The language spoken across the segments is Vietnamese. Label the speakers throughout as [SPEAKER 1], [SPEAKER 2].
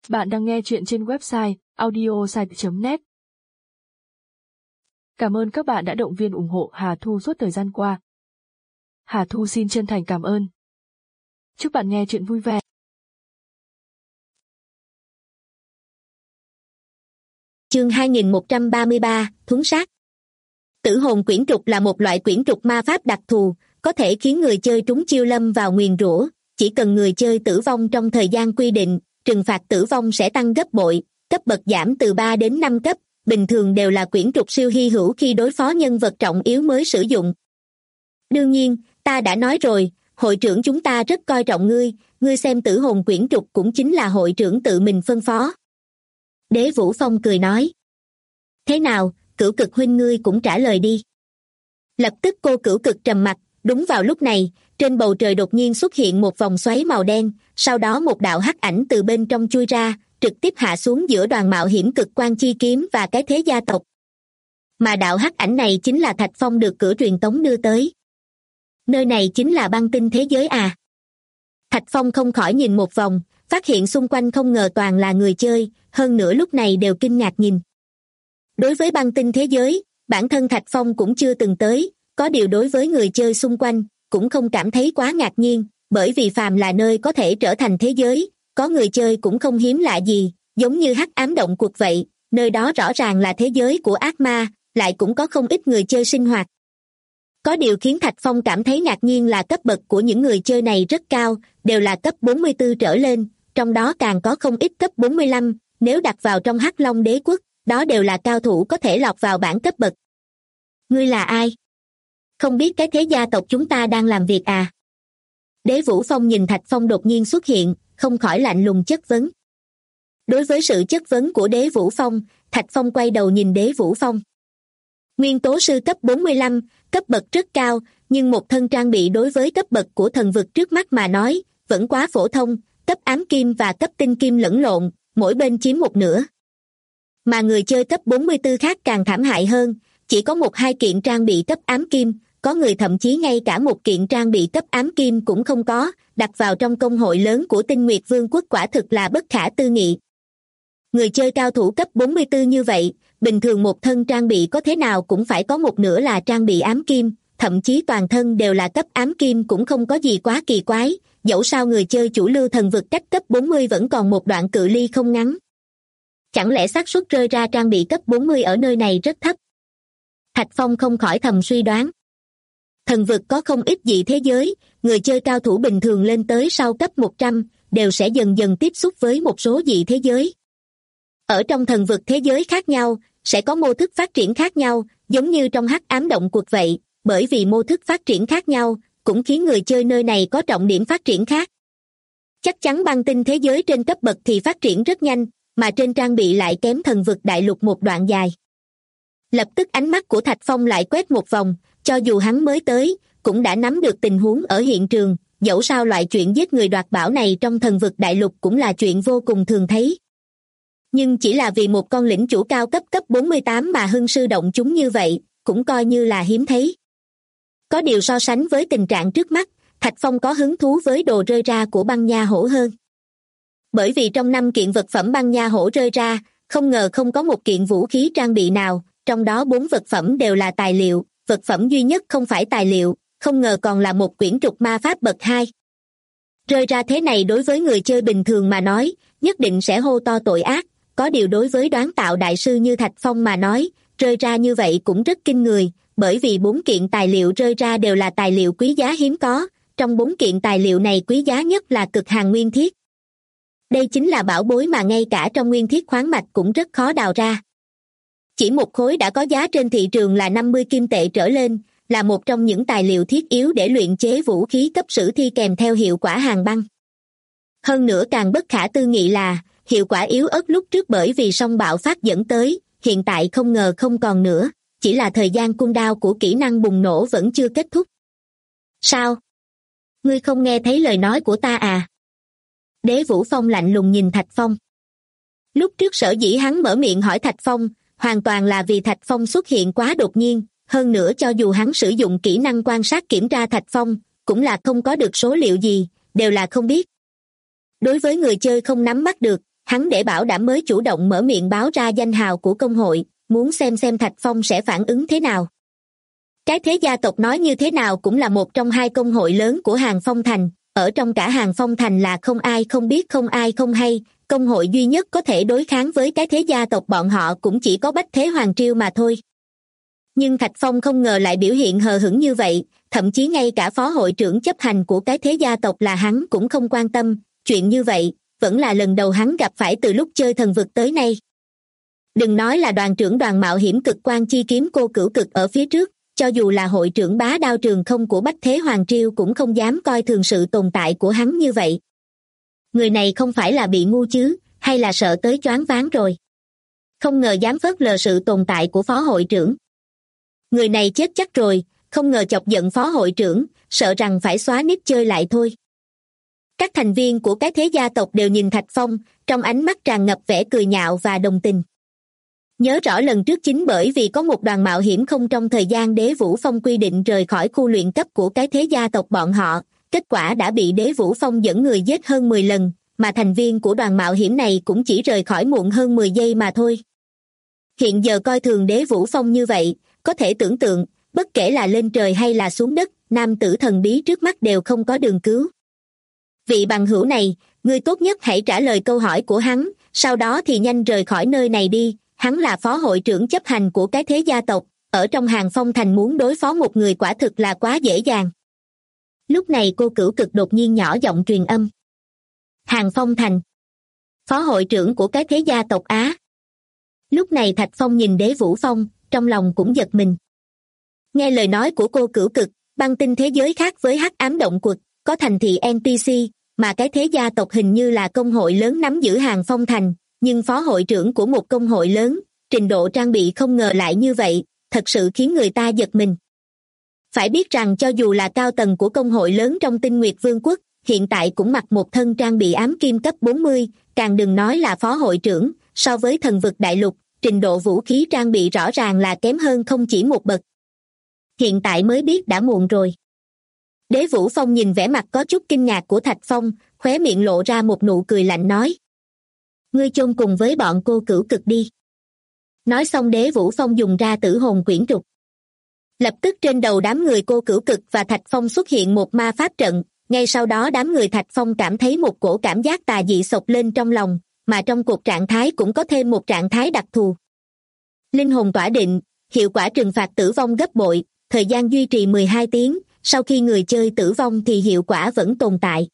[SPEAKER 1] Bạn đang nghe chuyện trên website audiosite.net. Cảm ơn các bạn đã động viên ủng hộ Hà Thu suốt thời gian qua. Hà Thu xin chân thành cảm ơn. Chúc bạn nghe chuyện vui vẻ.
[SPEAKER 2] Chương 2133, Thuấn sát. Tử hồn quyển trục là một loại quyển trục ma pháp đặc thù, có thể khiến người chơi trúng chiêu lâm vào nguyền rủa. Chỉ cần người chơi tử vong trong thời gian quy định, trừng phạt tử vong sẽ tăng gấp bội, cấp bậc giảm từ 3 đến 5 cấp, bình thường đều là quyển trục siêu hy hữu khi đối phó nhân vật trọng yếu mới sử dụng. Đương nhiên, ta đã nói rồi, hội trưởng chúng ta rất coi trọng ngươi xem tử hồn quyển trục cũng chính là hội trưởng tự mình phân phó. Đế Vũ Phong cười nói. Thế nào, Cửu Cực huynh ngươi cũng trả lời đi. Lập tức cô Cửu Cực trầm mặc. Đúng vào lúc này, trên bầu trời đột nhiên xuất hiện một vòng xoáy màu đen, sau đó một đạo hắc ảnh từ bên trong chui ra, trực tiếp hạ xuống giữa đoàn mạo hiểm Cực Quang Chi Kiếm và cái thế gia tộc. Mà đạo hắc ảnh này chính là Thạch Phong được cửa truyền tống đưa tới. Nơi này chính là băng tinh thế giới à? Thạch Phong không khỏi nhìn một vòng, phát hiện xung quanh không ngờ toàn là người chơi, hơn nữa lúc này đều kinh ngạc nhìn. Đối với băng tinh thế giới, bản thân Thạch Phong cũng chưa từng tới, có điều đối với người chơi xung quanh, cũng không cảm thấy quá ngạc nhiên, bởi vì phàm là nơi có thể trở thành thế giới, có người chơi cũng không hiếm lạ gì, giống như Hắc Ám Động Quật vậy, nơi đó rõ ràng là thế giới của ác ma, lại cũng có không ít người chơi sinh hoạt. Có điều khiến Thạch Phong cảm thấy ngạc nhiên là cấp bậc của những người chơi này rất cao, đều là cấp 44 trở lên, trong đó càng có không ít cấp 45, nếu đặt vào trong Hắc Long Đế Quốc, đó đều là cao thủ có thể lọt vào bảng cấp bậc. Ngươi là ai? Không biết cái thế gia tộc chúng ta đang làm việc à? Đế Vũ Phong nhìn Thạch Phong đột nhiên xuất hiện, không khỏi lạnh lùng chất vấn. Đối với sự chất vấn của Đế Vũ Phong, Thạch Phong quay đầu nhìn Đế Vũ Phong. Nguyên tố sư cấp 45, cấp bậc rất cao, nhưng một thân trang bị đối với cấp bậc của thần vực trước mắt mà nói, vẫn quá phổ thông, cấp ám kim và cấp tinh kim lẫn lộn, mỗi bên chiếm một nửa. Mà người chơi cấp 44 khác càng thảm hại hơn, chỉ có 1-2 kiện trang bị cấp ám kim, có người thậm chí ngay cả một kiện trang bị cấp ám kim cũng không có, đặt vào trong công hội lớn của Tinh Nguyệt Vương quốc quả thực là bất khả tư nghị. Người chơi cao thủ cấp 44 như vậy, bình thường một thân trang bị có thế nào cũng phải có một nửa là trang bị ám kim, thậm chí toàn thân đều là cấp ám kim cũng không có gì quá kỳ quái, dẫu sao người chơi chủ lưu thần vực cách cấp 40 vẫn còn một đoạn cự ly không ngắn. Chẳng lẽ xác suất rơi ra trang bị cấp 40 ở nơi này rất thấp? Thạch Phong không khỏi thầm suy đoán. Thần vực có không ít dị thế giới, người chơi cao thủ bình thường lên tới sau cấp 100, đều sẽ dần dần tiếp xúc với một số dị thế giới. Ở trong thần vực thế giới khác nhau, sẽ có mô thức phát triển khác nhau, giống như trong Hắc Ám Động Quật vậy, bởi vì mô thức phát triển khác nhau, cũng khiến người chơi nơi này có trọng điểm phát triển khác. Chắc chắn băng tinh thế giới trên cấp bậc thì phát triển rất nhanh, mà trên trang bị lại kém thần vực đại lục một đoạn dài. Lập tức ánh mắt của Thạch Phong lại quét một vòng, cho dù hắn mới tới, cũng đã nắm được tình huống ở hiện trường, dẫu sao loại chuyện giết người đoạt bảo này trong thần vực đại lục cũng là chuyện vô cùng thường thấy. Nhưng chỉ là vì một con lĩnh chủ cao cấp cấp 48 mà hưng sư động chúng như vậy, cũng coi như là hiếm thấy. Có điều so sánh với tình trạng trước mắt, Thạch Phong có hứng thú với đồ rơi ra của băng nha hổ hơn. Bởi vì trong 5 kiện vật phẩm băng nha hổ rơi ra, không ngờ không có một kiện vũ khí trang bị nào, trong đó 4 vật phẩm đều là tài liệu, vật phẩm duy nhất không phải tài liệu, không ngờ còn là một quyển trục ma pháp bậc 2. Rơi ra thế này đối với người chơi bình thường mà nói, nhất định sẽ hô to tội ác, có điều đối với đoán tạo đại sư như Thạch Phong mà nói, rơi ra như vậy cũng rất kinh người, bởi vì 4 kiện tài liệu rơi ra đều là tài liệu quý giá hiếm có, trong 4 kiện tài liệu này quý giá nhất là cực hàn nguyên thiết. Đây chính là bảo bối mà ngay cả trong nguyên thiết khoáng mạch cũng rất khó đào ra. Chỉ một khối đã có giá trên thị trường là 50 kim tệ trở lên, là một trong những tài liệu thiết yếu để luyện chế vũ khí cấp sử thi kèm theo hiệu quả hàn băng. Hơn nữa càng bất khả tư nghị là, hiệu quả yếu ớt lúc trước bởi vì song bạo phát dẫn tới, hiện tại không ngờ không còn nữa, chỉ là thời gian cooldown của kỹ năng bùng nổ vẫn chưa kết thúc. Sao? Ngươi không nghe thấy lời nói của ta à? Đế Vũ Phong lạnh lùng nhìn Thạch Phong. Lúc trước sở dĩ hắn mở miệng hỏi Thạch Phong, hoàn toàn là vì Thạch Phong xuất hiện quá đột nhiên, hơn nữa cho dù hắn sử dụng kỹ năng quan sát kiểm tra Thạch Phong, cũng là không có được số liệu gì, đều là không biết. Đối với người chơi không nắm bắt được, hắn để bảo đảm mới chủ động mở miệng báo ra danh hào của công hội, muốn xem Thạch Phong sẽ phản ứng thế nào. Cái Thế gia tộc nói như thế nào cũng là một trong hai công hội lớn của Hàng Phong Thành, ở trong cả Hàng Phong Thành là không ai không biết không ai không hay, công hội duy nhất có thể đối kháng với cái Thế gia tộc bọn họ cũng chỉ có Bách Thế Hoàng Triều mà thôi. Nhưng Thạch Phong không ngờ lại biểu hiện hờ hững như vậy, thậm chí ngay cả phó hội trưởng chấp hành của cái Thế gia tộc là hắn cũng không quan tâm, chuyện như vậy, vẫn là lần đầu hắn gặp phải từ lúc chơi thần vực tới nay. Đừng nói là đoàn trưởng đoàn mạo hiểm cực quan chi kiếm cô Cửu Cực ở phía trước, cho dù là hội trưởng bá đao trường không của Bách Thế Hoàng Triều cũng không dám coi thường sự tồn tại của hắn như vậy. Người này không phải là bị ngu chứ, hay là sợ tới choáng váng rồi. Không ngờ dám phớt lờ sự tồn tại của phó hội trưởng. Người này chết chắc rồi, không ngờ chọc giận phó hội trưởng, sợ rằng phải xóa nick chơi lại thôi. Các thành viên của cái Thế gia tộc đều nhìn Thạch Phong, trong ánh mắt tràn ngập vẻ cười nhạo và đồng tình. Nhớ rõ lần trước chính bởi vì có một đoàn mạo hiểm không trong thời gian Đế Vũ Phong quy định rời khỏi khu luyện cấp của cái Thế gia tộc bọn họ, kết quả đã bị Đế Vũ Phong dẫn người giết hơn 10 lần, mà thành viên của đoàn mạo hiểm này cũng chỉ rời khỏi muộn hơn 10 giây mà thôi. Hiện giờ coi thường Đế Vũ Phong như vậy, có thể tưởng tượng, bất kể là lên trời hay là xuống đất, nam tử thần bí trước mắt đều không có đường cứu. Vị bằng hữu này, ngươi tốt nhất hãy trả lời câu hỏi của hắn, sau đó thì nhanh rời khỏi nơi này đi. Hắn là phó hội trưởng chấp hành của cái Thế gia tộc, ở trong Hàng Phong Thành muốn đối phó một người quả thực là quá dễ dàng. Lúc này cô Cửu Cực đột nhiên nhỏ giọng truyền âm. Hàng Phong Thành. Phó hội trưởng của cái Thế gia tộc Á. Lúc này Thạch Phong nhìn Đế Vũ Phong, trong lòng cũng giật mình. Nghe lời nói của cô Cửu Cực, băng tinh thế giới khác với hắc ám động quật, có thành thị NPC, mà cái Thế gia tộc hình như là công hội lớn nắm giữ Hàng Phong Thành. Nhưng phó hội trưởng của một công hội lớn, trình độ trang bị không ngờ lại như vậy, thật sự khiến người ta giật mình. Phải biết rằng cho dù là cao tầng của công hội lớn trong Tinh Nguyệt Vương quốc, hiện tại cũng mặc một thân trang bị ám kim cấp 40, càng đừng nói là phó hội trưởng, so với thần vực đại lục, trình độ vũ khí trang bị rõ ràng là kém hơn không chỉ một bậc. Hiện tại mới biết đã muộn rồi. Đế Vũ Phong nhìn vẻ mặt có chút kinh ngạc của Thạch Phong, khóe miệng lộ ra một nụ cười lạnh nói. Ngươi chôn cùng với bọn cô Cửu Cực đi. Nói xong Đế Vũ Phong dùng ra tử hồn quyển trục. Lập tức trên đầu đám người cô Cửu Cực và Thạch Phong xuất hiện một ma pháp trận, ngay sau đó đám người Thạch Phong cảm thấy một cổ cảm giác tà dị xộc lên trong lòng, mà trong cuộc trạng thái cũng có thêm một trạng thái đặc thù. Linh hồn tỏa định, hiệu quả trừng phạt tử vong gấp bội, thời gian duy trì 12 tiếng, sau khi người chơi tử vong thì hiệu quả vẫn tồn tại.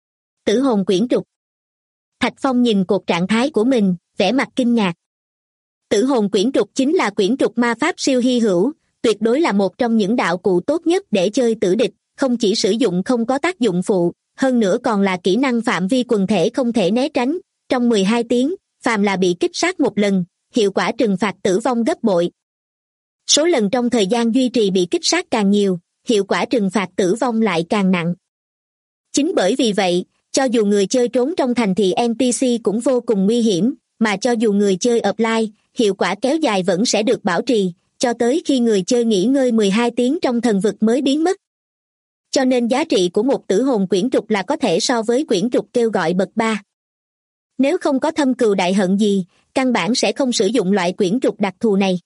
[SPEAKER 2] Tử hồn quyển trục. Thạch Phong nhìn cột trạng thái của mình, vẻ mặt kinh ngạc. Tử hồn quyển trục chính là quyển trục ma pháp siêu hy hữu, tuyệt đối là một trong những đạo cụ tốt nhất để chơi tử địch, không chỉ sử dụng không có tác dụng phụ, hơn nữa còn là kỹ năng phạm vi quần thể không thể né tránh. Trong 12 tiếng, phàm là bị kích sát một lần, hiệu quả trừng phạt tử vong gấp bội. Số lần trong thời gian duy trì bị kích sát càng nhiều, hiệu quả trừng phạt tử vong lại càng nặng. Chính bởi vì vậy, cho dù người chơi trốn trong thành thị NPC cũng vô cùng nguy hiểm, mà cho dù người chơi offline, hiệu quả kéo dài vẫn sẽ được bảo trì, cho tới khi người chơi nghỉ ngơi 12 tiếng trong thần vực mới biến mất. Cho nên giá trị của một tử hồn quyển trục là có thể so với quyển trục kêu gọi bậc 3. Nếu không có thâm cừu đại hận gì, căn bản sẽ không sử dụng loại quyển trục đặc thù này.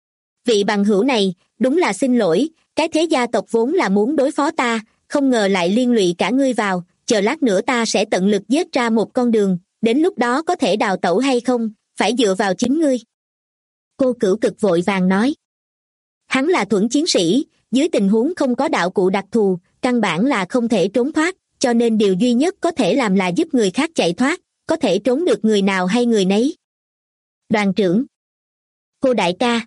[SPEAKER 2] Vị bằng hữu này, đúng là xin lỗi, cái Thế gia tộc vốn là muốn đối phó ta, không ngờ lại liên lụy cả ngươi vào, chờ lát nữa ta sẽ tận lực giết ra một con đường, đến lúc đó có thể đào tẩu hay không, phải dựa vào chính ngươi. Cô Cửu Cực vội vàng nói. Hắn là thuẫn chiến sĩ, dưới tình huống không có đạo cụ đặc thù, căn bản là không thể trốn thoát, cho nên điều duy nhất có thể làm là giúp người khác chạy thoát, có thể trốn được người nào hay người nấy. Đoàn trưởng. Cô đại ca.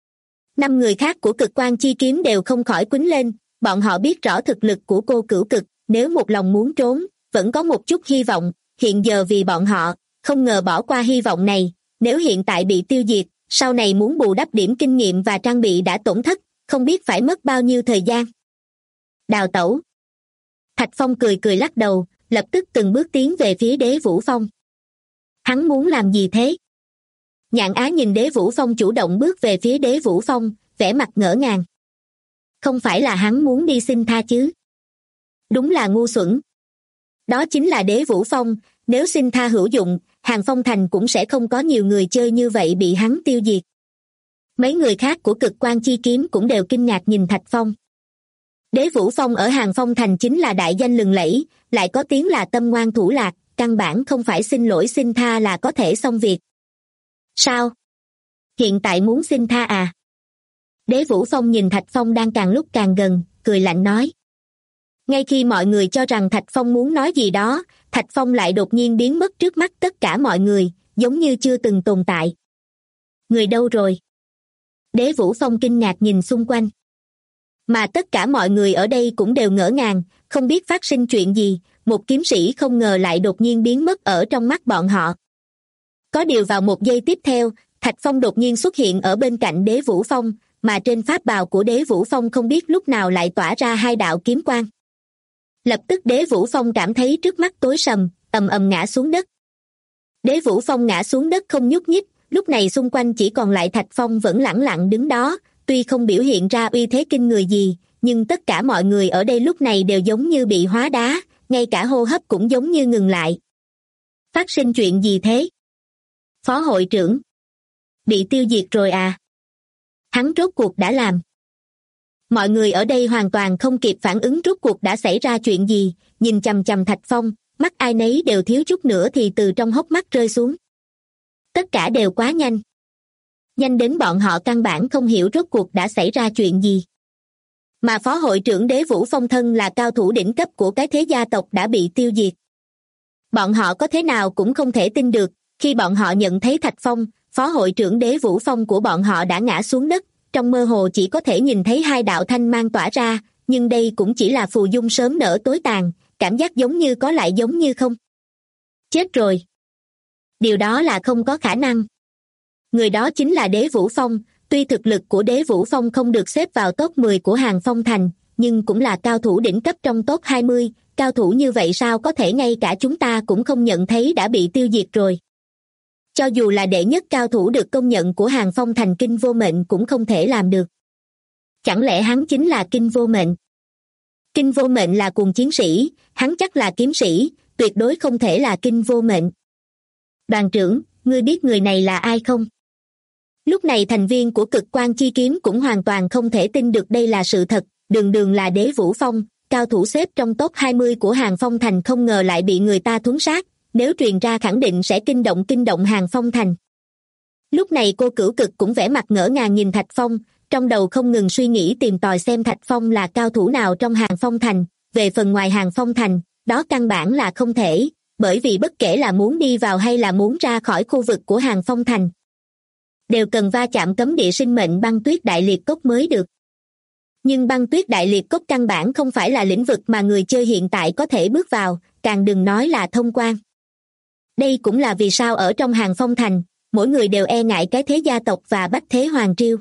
[SPEAKER 2] 5 người khác của Cực Quan Chi Kiếm đều không khỏi quýnh lên, bọn họ biết rõ thực lực của cô Cửu Cực, nếu một lòng muốn trốn, vẫn có một chút hy vọng, hiện giờ vì bọn họ, không ngờ bỏ qua hy vọng này, nếu hiện tại bị tiêu diệt, sau này muốn bù đắp điểm kinh nghiệm và trang bị đã tổn thất, không biết phải mất bao nhiêu thời gian. Đào tẩu. Thạch Phong cười cười lắc đầu, lập tức từng bước tiến về phía Đế Vũ Phong. Hắn muốn làm gì thế? Nhạn Á nhìn Đế Vũ Phong chủ động bước về phía Đế Vũ Phong, vẻ mặt ngỡ ngàng. Không phải là hắn muốn đi xin tha chứ? Đúng là ngu xuẩn. Đó chính là Đế Vũ Phong, nếu xin tha hữu dụng, Hàng Phong Thành cũng sẽ không có nhiều người chơi như vậy bị hắn tiêu diệt. Mấy người khác của Cực Quang Chi Kiếm cũng đều kinh ngạc nhìn Thạch Phong. Đế Vũ Phong ở Hàng Phong Thành chính là đại danh lừng lẫy, lại có tiếng là tâm ngoan thủ lạc, căn bản không phải xin lỗi xin tha là có thể xong việc. Sao? Hiện tại muốn xin tha à? Đế Vũ Phong nhìn Thạch Phong đang càng lúc càng gần, cười lạnh nói. Ngay khi mọi người cho rằng Thạch Phong muốn nói gì đó, Thạch Phong lại đột nhiên biến mất trước mắt tất cả mọi người, giống như chưa từng tồn tại. Người đâu rồi? Đế Vũ Phong kinh ngạc nhìn xung quanh. Mà tất cả mọi người ở đây cũng đều ngỡ ngàng, không biết phát sinh chuyện gì, một kiếm sĩ không ngờ lại đột nhiên biến mất ở trong mắt bọn họ. Có điều vào một giây tiếp theo, Thạch Phong đột nhiên xuất hiện ở bên cạnh Đế Vũ Phong, mà trên pháp bào của Đế Vũ Phong không biết lúc nào lại tỏa ra hai đạo kiếm quang. Lập tức Đế Vũ Phong cảm thấy trước mắt tối sầm, ầm ầm ngã xuống đất. Đế Vũ Phong ngã xuống đất không nhúc nhích, lúc này xung quanh chỉ còn lại Thạch Phong vẫn lẳng lặng đứng đó, tuy không biểu hiện ra uy thế kinh người gì, nhưng tất cả mọi người ở đây lúc này đều giống như bị hóa đá, ngay cả hô hấp cũng giống như ngừng lại. Phát sinh chuyện gì thế? Phó hội trưởng. Bị tiêu diệt rồi à? Hắn rốt cuộc đã làm. Mọi người ở đây hoàn toàn không kịp phản ứng rốt cuộc đã xảy ra chuyện gì, nhìn chằm chằm Thạch Phong, mắt ai nấy đều thiếu chút nữa thì từ trong hốc mắt rơi xuống. Tất cả đều quá nhanh. Nhanh đến bọn họ căn bản không hiểu rốt cuộc đã xảy ra chuyện gì. Mà phó hội trưởng Đế Vũ Phong thân là cao thủ đỉnh cấp của cái thế gia tộc đã bị tiêu diệt. Bọn họ có thế nào cũng không thể tin được, khi bọn họ nhận thấy Thạch Phong, phó hội trưởng Đế Vũ Phong của bọn họ đã ngã xuống đất, trong mơ hồ chỉ có thể nhìn thấy hai đạo thanh mang tỏa ra, nhưng đây cũng chỉ là phù dung sớm nở tối tàn, cảm giác giống như có lại giống như không. Chết rồi. Điều đó là không có khả năng. Người đó chính là Đế Vũ Phong, tuy thực lực của Đế Vũ Phong không được xếp vào top 10 của Hàng Phong Thành, nhưng cũng là cao thủ đỉnh cấp trong top 20, cao thủ như vậy sao có thể ngay cả chúng ta cũng không nhận thấy đã bị tiêu diệt rồi. Cho dù là đệ nhất cao thủ được công nhận của Hàng Phong Thành Kinh Vô Mệnh cũng không thể làm được. Chẳng lẽ hắn chính là Kinh Vô Mệnh? Kinh Vô Mệnh là cùng chiến sĩ, hắn chắc là kiếm sĩ, tuyệt đối không thể là Kinh Vô Mệnh. Đoàn trưởng, ngươi biết người này là ai không? Lúc này thành viên của Cực Quang Chi Kiếm cũng hoàn toàn không thể tin được đây là sự thật, đường đường là Đế Vũ Phong, cao thủ xếp trong top 20 của Hàng Phong Thành không ngờ lại bị người ta thuấn sát, nếu truyền ra khẳng định sẽ kinh động Hàng Phong Thành. Lúc này cô Cửu Cực cũng vẻ mặt ngỡ ngàng nhìn Thạch Phong, trong đầu không ngừng suy nghĩ tìm tòi xem Thạch Phong là cao thủ nào trong Hàng Phong Thành, về phần ngoài Hàng Phong Thành, đó căn bản là không thể, bởi vì bất kể là muốn đi vào hay là muốn ra khỏi khu vực của Hàng Phong Thành, đều cần va chạm cấm địa sinh mệnh băng tuyết đại liệt cốc mới được. Nhưng băng tuyết đại liệt cốc căn bản không phải là lĩnh vực mà người chơi hiện tại có thể bước vào, càng đừng nói là thông quan. Đây cũng là vì sao ở trong Hàng Phong Thành, mỗi người đều e ngại cái thế gia tộc và Bách Thế Hoàng Triều.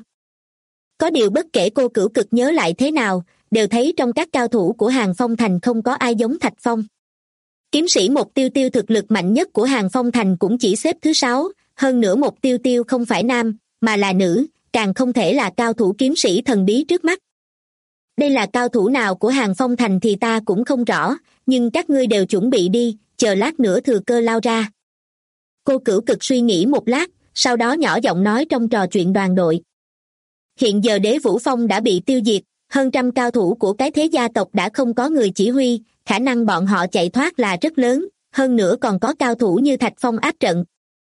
[SPEAKER 2] Có điều bất kể cô Cửu Cực nhớ lại thế nào, đều thấy trong các cao thủ của Hàng Phong Thành không có ai giống Thạch Phong. Kiếm sĩ Một Tiêu Tiêu thực lực mạnh nhất của Hàng Phong Thành cũng chỉ xếp thứ 6, hơn nữa Một Tiêu Tiêu không phải nam, mà là nữ, càng không thể là cao thủ kiếm sĩ thần bí trước mắt. Đây là cao thủ nào của Hàng Phong Thành thì ta cũng không rõ, nhưng các ngươi đều chuẩn bị đi, chờ lát nữa thừa cơ lao ra. Cô Cửu Cực suy nghĩ một lát, sau đó nhỏ giọng nói trong trò chuyện đoàn đội. Hiện giờ Đế Vũ Phong đã bị tiêu diệt, hơn trăm cao thủ của cái thế gia tộc đã không có người chỉ huy, khả năng bọn họ chạy thoát là rất lớn, hơn nữa còn có cao thủ như Thạch Phong áp trận.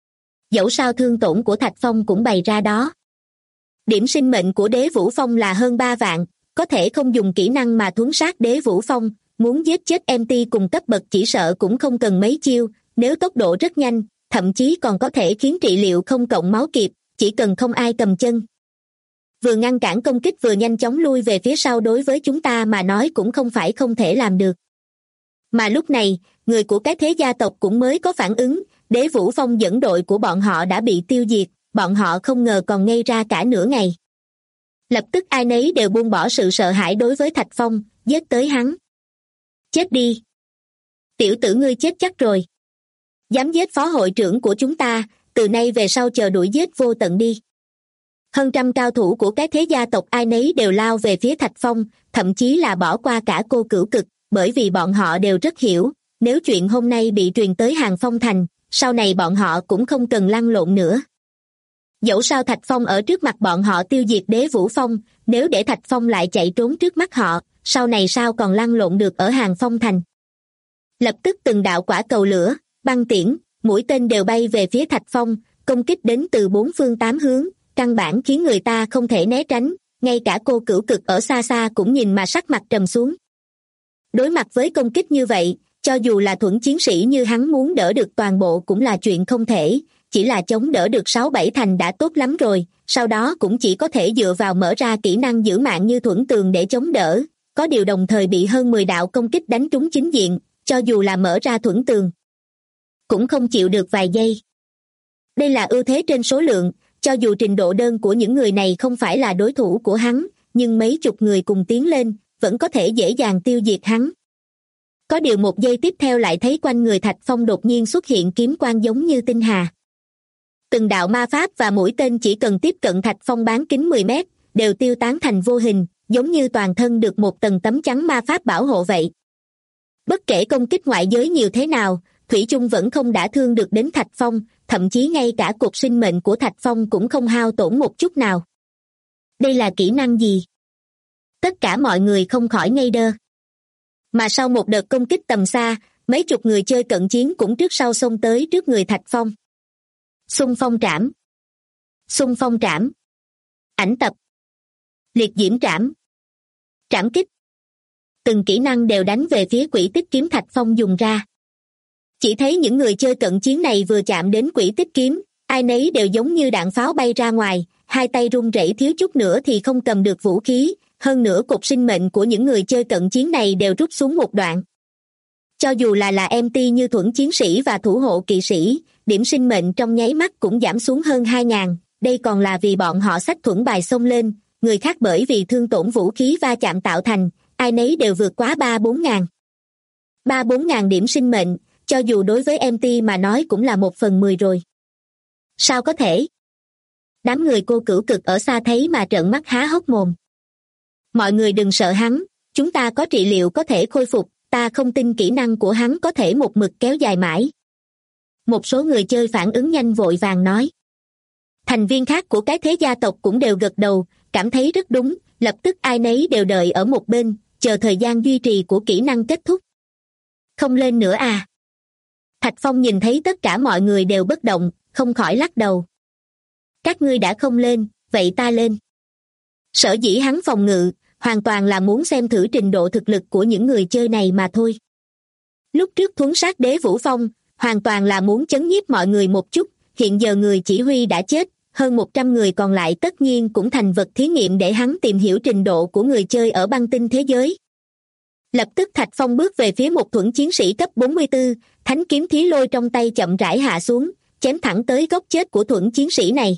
[SPEAKER 2] Dẫu sao thương tổn của Thạch Phong cũng bày ra đó. Điểm sinh mệnh của Đế Vũ Phong là hơn 3 vạn, có thể không dùng kỹ năng mà thuấn sát Đế Vũ Phong, muốn giết chết MT cùng cấp bậc chỉ sợ cũng không cần mấy chiêu, nếu tốc độ rất nhanh, thậm chí còn có thể khiến trị liệu không cộng máu kịp, chỉ cần không ai cầm chân. Vừa ngăn cản công kích vừa nhanh chóng lui về phía sau đối với chúng ta mà nói cũng không phải không thể làm được. Mà lúc này, người của cái thế gia tộc cũng mới có phản ứng, Đế Vũ Phong dẫn đội của bọn họ đã bị tiêu diệt, bọn họ không ngờ còn ngây ra cả nửa ngày. Lập tức ai nấy đều buông bỏ sự sợ hãi đối với Thạch Phong, giết tới hắn. Chết đi! Tiểu tử ngươi chết chắc rồi. Dám giết phó hội trưởng của chúng ta, từ nay về sau chờ đuổi giết vô tận đi. Hơn trăm cao thủ của cái thế gia tộc ai nấy đều lao về phía Thạch Phong, thậm chí là bỏ qua cả cô Cửu Cực, bởi vì bọn họ đều rất hiểu, nếu chuyện hôm nay bị truyền tới Hàng Phong Thành, sau này bọn họ cũng không cần lăn lộn nữa. Dẫu sao Thạch Phong ở trước mặt bọn họ tiêu diệt Đế Vũ Phong, nếu để Thạch Phong lại chạy trốn trước mắt họ, sau này sao còn lăn lộn được ở Hàng Phong Thành. Lập tức từng đạo quả cầu lửa, băng tiễn, mũi tên đều bay về phía Thạch Phong, công kích đến từ bốn phương tám hướng, căn bản khiến người ta không thể né tránh, ngay cả Cô Cửu Cực ở xa xa cũng nhìn mà sắc mặt trầm xuống. Đối mặt với công kích như vậy, cho dù là thuẫn chiến sĩ như hắn muốn đỡ được toàn bộ cũng là chuyện không thể, chỉ là chống đỡ được 6-7 thành đã tốt lắm rồi, sau đó cũng chỉ có thể dựa vào mở ra kỹ năng giữ mạng như thuẫn tường để chống đỡ, có điều đồng thời bị hơn 10 đạo công kích đánh trúng chính diện, cho dù là mở ra thuẫn tường cũng không chịu được vài giây. Đây là ưu thế trên số lượng, cho dù trình độ đơn của những người này không phải là đối thủ của hắn, nhưng mấy chục người cùng tiến lên, vẫn có thể dễ dàng tiêu diệt hắn. Có điều một giây tiếp theo lại thấy quanh người Thạch Phong đột nhiên xuất hiện kiếm quang giống như tinh hà. Từng đạo ma pháp và mũi tên chỉ cần tiếp cận Thạch Phong bán kính 10 mét, đều tiêu tán thành vô hình, giống như toàn thân được một tầng tấm chắn ma pháp bảo hộ vậy. Bất kể công kích ngoại giới nhiều thế nào, thủy chung vẫn không đả thương được đến Thạch Phong, thậm chí ngay cả cục sinh mệnh của Thạch Phong cũng không hao tổn một chút nào. Đây là kỹ năng gì? Tất cả mọi người không khỏi ngây đơ. Mà sau một đợt công kích tầm xa, mấy chục người chơi cận chiến cũng trước sau xông tới trước người Thạch Phong. Xung phong trảm, xung phong trảm, ảnh tập, liệt diễm trảm, trảm kích. Từng kỹ năng đều đánh về phía quỹ tích kiếm Thạch Phong dùng ra. Chỉ thấy những người chơi cận chiến này vừa chạm đến quỹ tích kiếm, ai nấy đều giống như đạn pháo bay ra ngoài, hai tay run rẩy thiếu chút nữa thì không cầm được vũ khí, hơn nữa cục sinh mệnh của những người chơi cận chiến này đều rút xuống một đoạn. Cho dù là MT như thuẫn chiến sĩ và thủ hộ kỵ sĩ, điểm sinh mệnh trong nháy mắt cũng giảm xuống hơn 2.000, đây còn là vì bọn họ xách thuẫn bài xông lên, người khác bởi vì thương tổn vũ khí va chạm tạo thành, ai nấy đều vượt quá 3-4 ngàn. 3-4 ngàn điểm sinh mệnh, cho dù đối với MT mà nói cũng là 1/10 rồi. Sao có thể? Đám người Cô Cửu Cực ở xa thấy mà trợn mắt há hốc mồm. Mọi người đừng sợ hắn, chúng ta có trị liệu có thể khôi phục, ta không tin kỹ năng của hắn có thể một mực kéo dài mãi. Một số người chơi phản ứng nhanh vội vàng nói. Thành viên khác của cái thế gia tộc cũng đều gật đầu, cảm thấy rất đúng, lập tức ai nấy đều đợi ở một bên, chờ thời gian duy trì của kỹ năng kết thúc. Không lên nữa à? Thạch Phong nhìn thấy tất cả mọi người đều bất động, không khỏi lắc đầu. Các ngươi đã không lên, vậy ta lên. Sở dĩ hắn phòng ngự, hoàn toàn là muốn xem thử trình độ thực lực của những người chơi này mà thôi. Lúc trước thuấn sát Đế Vũ Phong, hoàn toàn là muốn chấn nhiếp mọi người một chút, hiện giờ người chỉ huy đã chết, hơn 100 người còn lại tất nhiên cũng thành vật thí nghiệm để hắn tìm hiểu trình độ của người chơi ở băng tinh thế giới. Lập tức Thạch Phong bước về phía một thuẫn chiến sĩ cấp 44, thánh kiếm thí lôi trong tay chậm rãi hạ xuống, chém thẳng tới góc chết của thuẫn chiến sĩ này.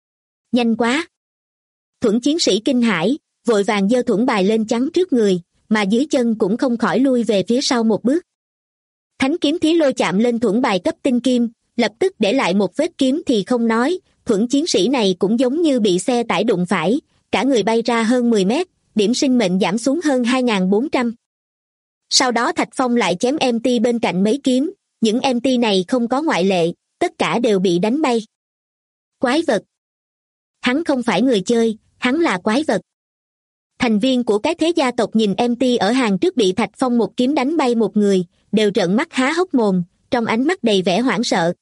[SPEAKER 2] Nhanh quá! Thuẫn chiến sĩ kinh hãi, vội vàng giơ thuẫn bài lên chắn trước người, mà dưới chân cũng không khỏi lui về phía sau một bước. Thánh kiếm thí lôi chạm lên thuẫn bài cấp tinh kim, lập tức để lại một vết kiếm thì không nói, thuẫn chiến sĩ này cũng giống như bị xe tải đụng phải, cả người bay ra hơn 10 mét, điểm sinh mệnh giảm xuống hơn 2.400. Sau đó Thạch Phong lại chém MT bên cạnh mấy kiếm, những MT này không có ngoại lệ, tất cả đều bị đánh bay. Quái vật! Hắn không phải người chơi, hắn là quái vật. Thành viên của cái thế gia tộc nhìn MT ở hàng trước bị Thạch Phong một kiếm đánh bay một người, đều trợn mắt há hốc mồm, trong ánh mắt đầy vẻ hoảng sợ.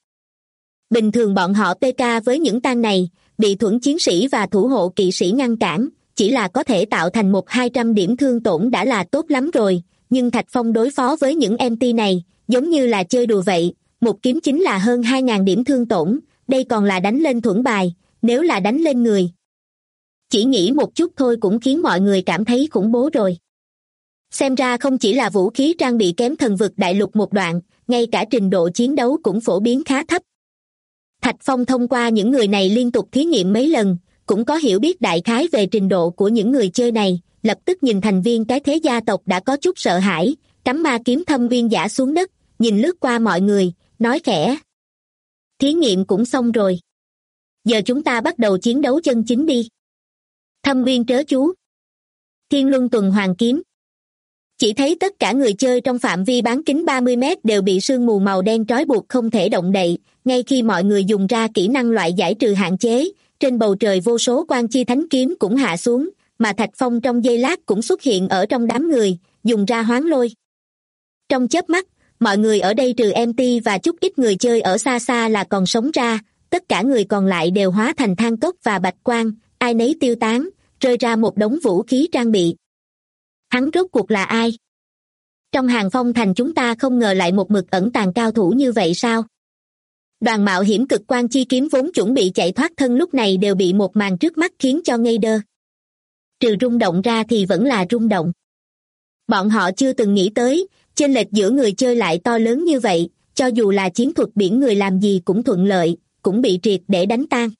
[SPEAKER 2] Bình thường bọn họ PK với những tan này, bị thuẫn chiến sĩ và thủ hộ kỵ sĩ ngăn cản, chỉ là có thể tạo thành 100-200 điểm thương tổn đã là tốt lắm rồi, nhưng Thạch Phong đối phó với những MT này, giống như là chơi đùa vậy, một kiếm chính là hơn 2.000 điểm thương tổn, đây còn là đánh lên thuẫn bài, nếu là đánh lên người. Chỉ nghĩ một chút thôi cũng khiến mọi người cảm thấy khủng bố rồi. Xem ra không chỉ là vũ khí trang bị kém Thần Vực Đại Lục một đoạn, ngay cả trình độ chiến đấu cũng phổ biến khá thấp. Thạch Phong thông qua những người này liên tục thí nghiệm mấy lần, cũng có hiểu biết đại khái về trình độ của những người chơi này, lập tức nhìn thành viên cái thế gia tộc đã có chút sợ hãi, cắm ma kiếm thâm viên giả xuống đất, nhìn lướt qua mọi người, nói khẽ. Thí nghiệm cũng xong rồi. Giờ chúng ta bắt đầu chiến đấu chân chính đi. Thâm viên trớ chú. Thiên Luân Tuần Hoàng Kiếm. Chỉ thấy tất cả người chơi trong phạm vi bán kính 30 mét đều bị sương mù màu đen trói buộc không thể động đậy, ngay khi mọi người dùng ra kỹ năng loại giải trừ hạn chế, trên bầu trời vô số quan chi thánh kiếm cũng hạ xuống, mà Thạch Phong trong giây lát cũng xuất hiện ở trong đám người, dùng ra hoán lôi. Trong chớp mắt, mọi người ở đây trừ MT và chút ít người chơi ở xa xa là còn sống ra, tất cả người còn lại đều hóa thành than cốc và bạch quang, ai nấy tiêu tán, rơi ra một đống vũ khí trang bị. Hắn rốt cuộc là ai? Trong Hàng Phong thành chúng ta không ngờ lại một mực ẩn tàng cao thủ như vậy sao? Đoàn mạo hiểm cực quang chi kiếm vốn chuẩn bị chạy thoát thân lúc này đều bị một màn trước mắt khiến cho ngây đơ. Trừ rung động ra thì vẫn là rung động. Bọn họ chưa từng nghĩ tới, chênh lệch giữa người chơi lại to lớn như vậy, cho dù là chiến thuật biển người làm gì cũng thuận lợi, cũng bị triệt để đánh tan.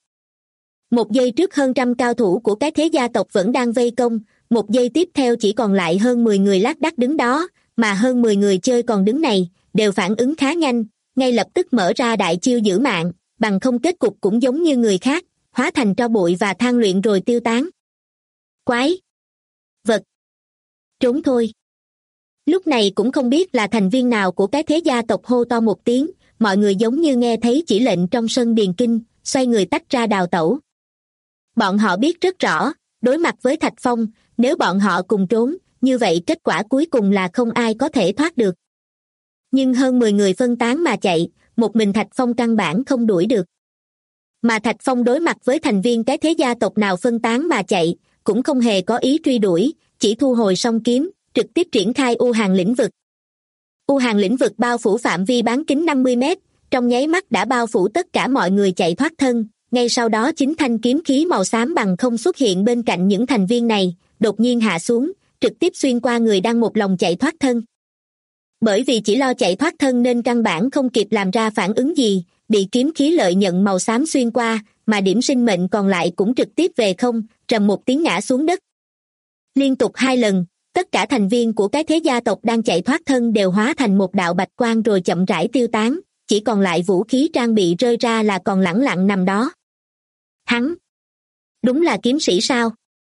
[SPEAKER 2] Một giây trước hơn trăm cao thủ của cái thế gia tộc vẫn đang vây công, một giây tiếp theo chỉ còn lại hơn 10 người lác đác đứng đó, mà hơn 10 người chơi còn đứng này, đều phản ứng khá nhanh, ngay lập tức mở ra đại chiêu giữ mạng, bằng không kết cục cũng giống như người khác, hóa thành tro bụi và than luyện rồi tiêu tán. Quái! Vật! Trốn thôi! Lúc này cũng không biết là thành viên nào của cái thế gia tộc hô to một tiếng, mọi người giống như nghe thấy chỉ lệnh trong sân điền kinh, xoay người tách ra đào tẩu. Bọn họ biết rất rõ, đối mặt với Thạch Phong, nếu bọn họ cùng trốn, như vậy kết quả cuối cùng là không ai có thể thoát được. Nhưng hơn 10 người phân tán mà chạy, một mình Thạch Phong căn bản không đuổi được. Mà Thạch Phong đối mặt với thành viên cái thế gia tộc nào phân tán mà chạy, cũng không hề có ý truy đuổi, chỉ thu hồi song kiếm, trực tiếp triển khai U Hàn lĩnh vực. U Hàn lĩnh vực bao phủ phạm vi bán kính 50 mét, trong nháy mắt đã bao phủ tất cả mọi người chạy thoát thân, ngay sau đó chính thanh kiếm khí màu xám bằng không xuất hiện bên cạnh những thành viên này, đột nhiên hạ xuống, trực tiếp xuyên qua người đang một lòng chạy thoát thân. Bởi vì chỉ lo chạy thoát thân nên căn bản không kịp làm ra phản ứng gì, bị kiếm khí lợi nhận màu xám xuyên qua, mà điểm sinh mệnh còn lại cũng trực tiếp về không, trầm một tiếng ngã xuống đất. Liên tục 2 lần, tất cả thành viên của cái thế gia tộc đang chạy thoát thân đều hóa thành một đạo bạch quang rồi chậm rãi tiêu tán, chỉ còn lại vũ khí trang bị rơi ra là còn lẳng lặng nằm đó. Hắn! Đúng là kiếm sĩ sao?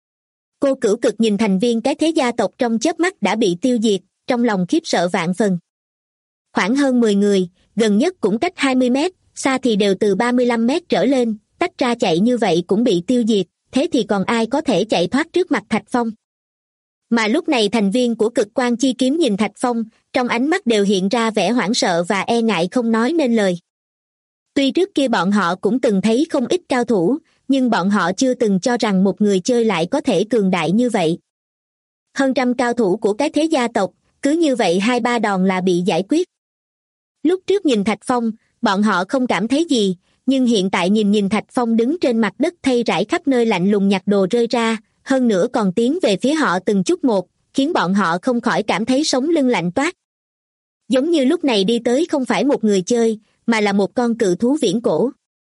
[SPEAKER 2] Cô Cửu Cực nhìn thành viên cái thế gia tộc trong chớp mắt đã bị tiêu diệt, trong lòng khiếp sợ vạn phần. Khoảng hơn 10 người, gần nhất cũng cách 20 mét, xa thì đều từ 35 mét trở lên, tách ra chạy như vậy cũng bị tiêu diệt, thế thì còn ai có thể chạy thoát trước mặt Thạch Phong? Mà lúc này thành viên của cực quang chi kiếm nhìn Thạch Phong, trong ánh mắt đều hiện ra vẻ hoảng sợ và e ngại không nói nên lời. Tuy trước kia bọn họ cũng từng thấy không ít cao thủ, nhưng bọn họ chưa từng cho rằng một người chơi lại có thể cường đại như vậy. Hơn trăm cao thủ của cái thế gia tộc, cứ như vậy 2-3 đòn là bị giải quyết. Lúc trước nhìn Thạch Phong, bọn họ không cảm thấy gì, nhưng hiện tại nhìn Thạch Phong đứng trên mặt đất thay rải khắp nơi lạnh lùng nhặt đồ rơi ra, hơn nữa còn tiến về phía họ từng chút một, khiến bọn họ không khỏi cảm thấy sống lưng lạnh toát. Giống như lúc này đi tới không phải một người chơi, mà là một con cự thú viễn cổ.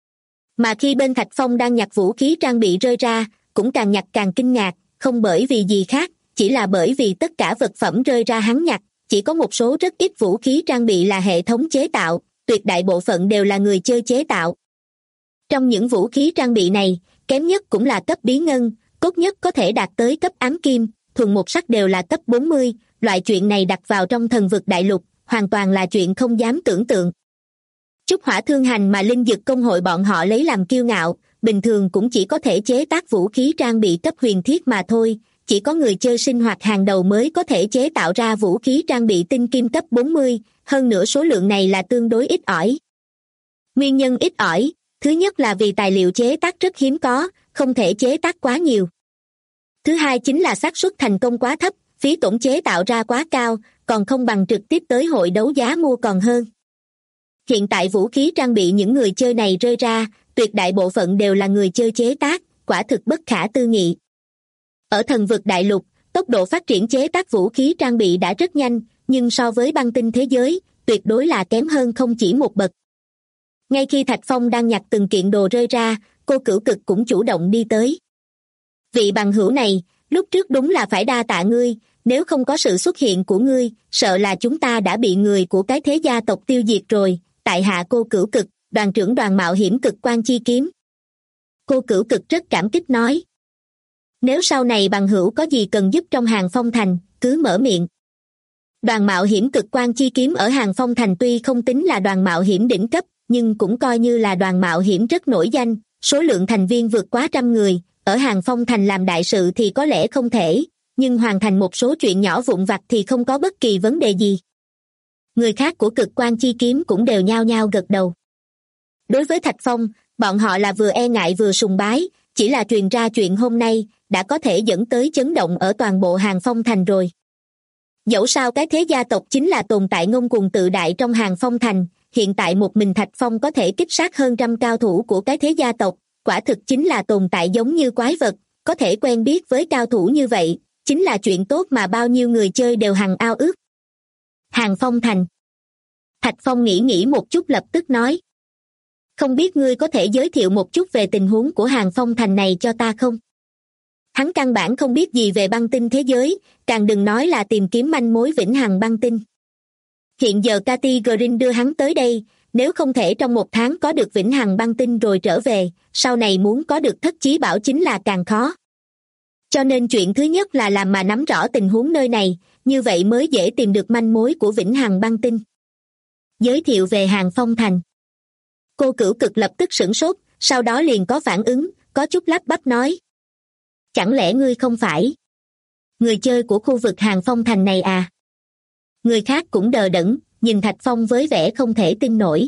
[SPEAKER 2] Mà khi bên Thạch Phong đang nhặt vũ khí trang bị rơi ra, cũng càng nhặt càng kinh ngạc, không bởi vì gì khác, chỉ là bởi vì tất cả vật phẩm rơi ra hắn nhặt, chỉ có một số rất ít vũ khí trang bị là hệ thống chế tạo, tuyệt đại bộ phận đều là người chơi chế tạo. Trong những vũ khí trang bị này, kém nhất cũng là cấp bí ngân, tốt nhất có thể đạt tới cấp ám kim, thuần một sắc đều là cấp 40, loại chuyện này đặt vào trong thần vực đại lục, hoàn toàn là chuyện không dám tưởng tượng. Chút hỏa thương hành mà linh dực công hội bọn họ lấy làm kiêu ngạo, bình thường cũng chỉ có thể chế tác vũ khí trang bị cấp huyền thiết mà thôi, chỉ có người chơi sinh hoạt hàng đầu mới có thể chế tạo ra vũ khí trang bị tinh kim cấp 40, hơn nữa số lượng này là tương đối ít ỏi. Nguyên nhân ít ỏi, thứ nhất là vì tài liệu chế tác rất hiếm có, không thể chế tác quá nhiều. Thứ hai chính là xác suất thành công quá thấp, phí tổn chế tạo ra quá cao, còn không bằng trực tiếp tới hội đấu giá mua còn hơn. Hiện tại vũ khí trang bị những người chơi này rơi ra, tuyệt đại bộ phận đều là người chơi chế tác, quả thực bất khả tư nghị. Ở thần vực đại lục, tốc độ phát triển chế tác vũ khí trang bị đã rất nhanh, nhưng so với băng tinh thế giới, tuyệt đối là kém hơn không chỉ một bậc. Ngay khi Thạch Phong đang nhặt từng kiện đồ rơi ra, cô Cửu Cực cũng chủ động đi tới. Vị bằng hữu này, lúc trước đúng là phải đa tạ ngươi, nếu không có sự xuất hiện của ngươi, sợ là chúng ta đã bị người của cái thế gia tộc tiêu diệt rồi, tại hạ cô Cửu Cực, đoàn trưởng đoàn mạo hiểm cực quang chi kiếm. Cô Cửu Cực rất cảm kích nói. Nếu sau này bằng hữu có gì cần giúp trong Hàng Phong thành, cứ mở miệng. Đoàn mạo hiểm cực quang chi kiếm ở Hàng Phong Thành tuy không tính là đoàn mạo hiểm đỉnh cấp, nhưng cũng coi như là đoàn mạo hiểm rất nổi danh, số lượng thành viên vượt quá 100 người, ở Hàng Phong Thành làm đại sự thì có lẽ không thể, nhưng hoàn thành một số chuyện nhỏ vụn vặt thì không có bất kỳ vấn đề gì. Người khác của cực quang chi kiếm cũng đều nhao nhao gật đầu. Đối với Thạch Phong, bọn họ là vừa e ngại vừa sùng bái, chỉ là truyền ra chuyện hôm nay, đã có thể dẫn tới chấn động ở toàn bộ Hàng Phong Thành rồi. Dẫu sao cái thế gia tộc chính là tồn tại ngông cuồng tự đại trong Hàng Phong Thành, hiện tại một mình Thạch Phong có thể kích sát hơn 100 cao thủ của cái thế gia tộc, quả thực chính là tồn tại giống như quái vật, có thể quen biết với cao thủ như vậy, chính là chuyện tốt mà bao nhiêu người chơi đều hằng ao ước. Hàng Phong Thành. Thạch Phong nghĩ một chút lập tức nói. Không biết ngươi có thể giới thiệu một chút về tình huống của Hàng Phong Thành này cho ta không? Hắn căn bản không biết gì về băng tinh thế giới, càng đừng nói là tìm kiếm manh mối vĩnh hằng băng tinh. Hiện giờ Cathy Green đưa hắn tới đây, nếu không thể trong 1 tháng có được vĩnh hằng băng tinh rồi trở về, sau này muốn có được thất chí bảo chính là càng khó. Cho nên chuyện thứ nhất là làm mà nắm rõ tình huống nơi này, như vậy mới dễ tìm được manh mối của vĩnh hằng băng tinh. Giới thiệu về Hàng Phong Thành. Cô Cửu Cực lập tức sửng sốt, sau đó liền có phản ứng, có chút lắp bắp nói. Chẳng lẽ ngươi không phải người chơi của khu vực Hàng Phong Thành này à? Người khác cũng đờ đẫn, nhìn Thạch Phong với vẻ không thể tin nổi.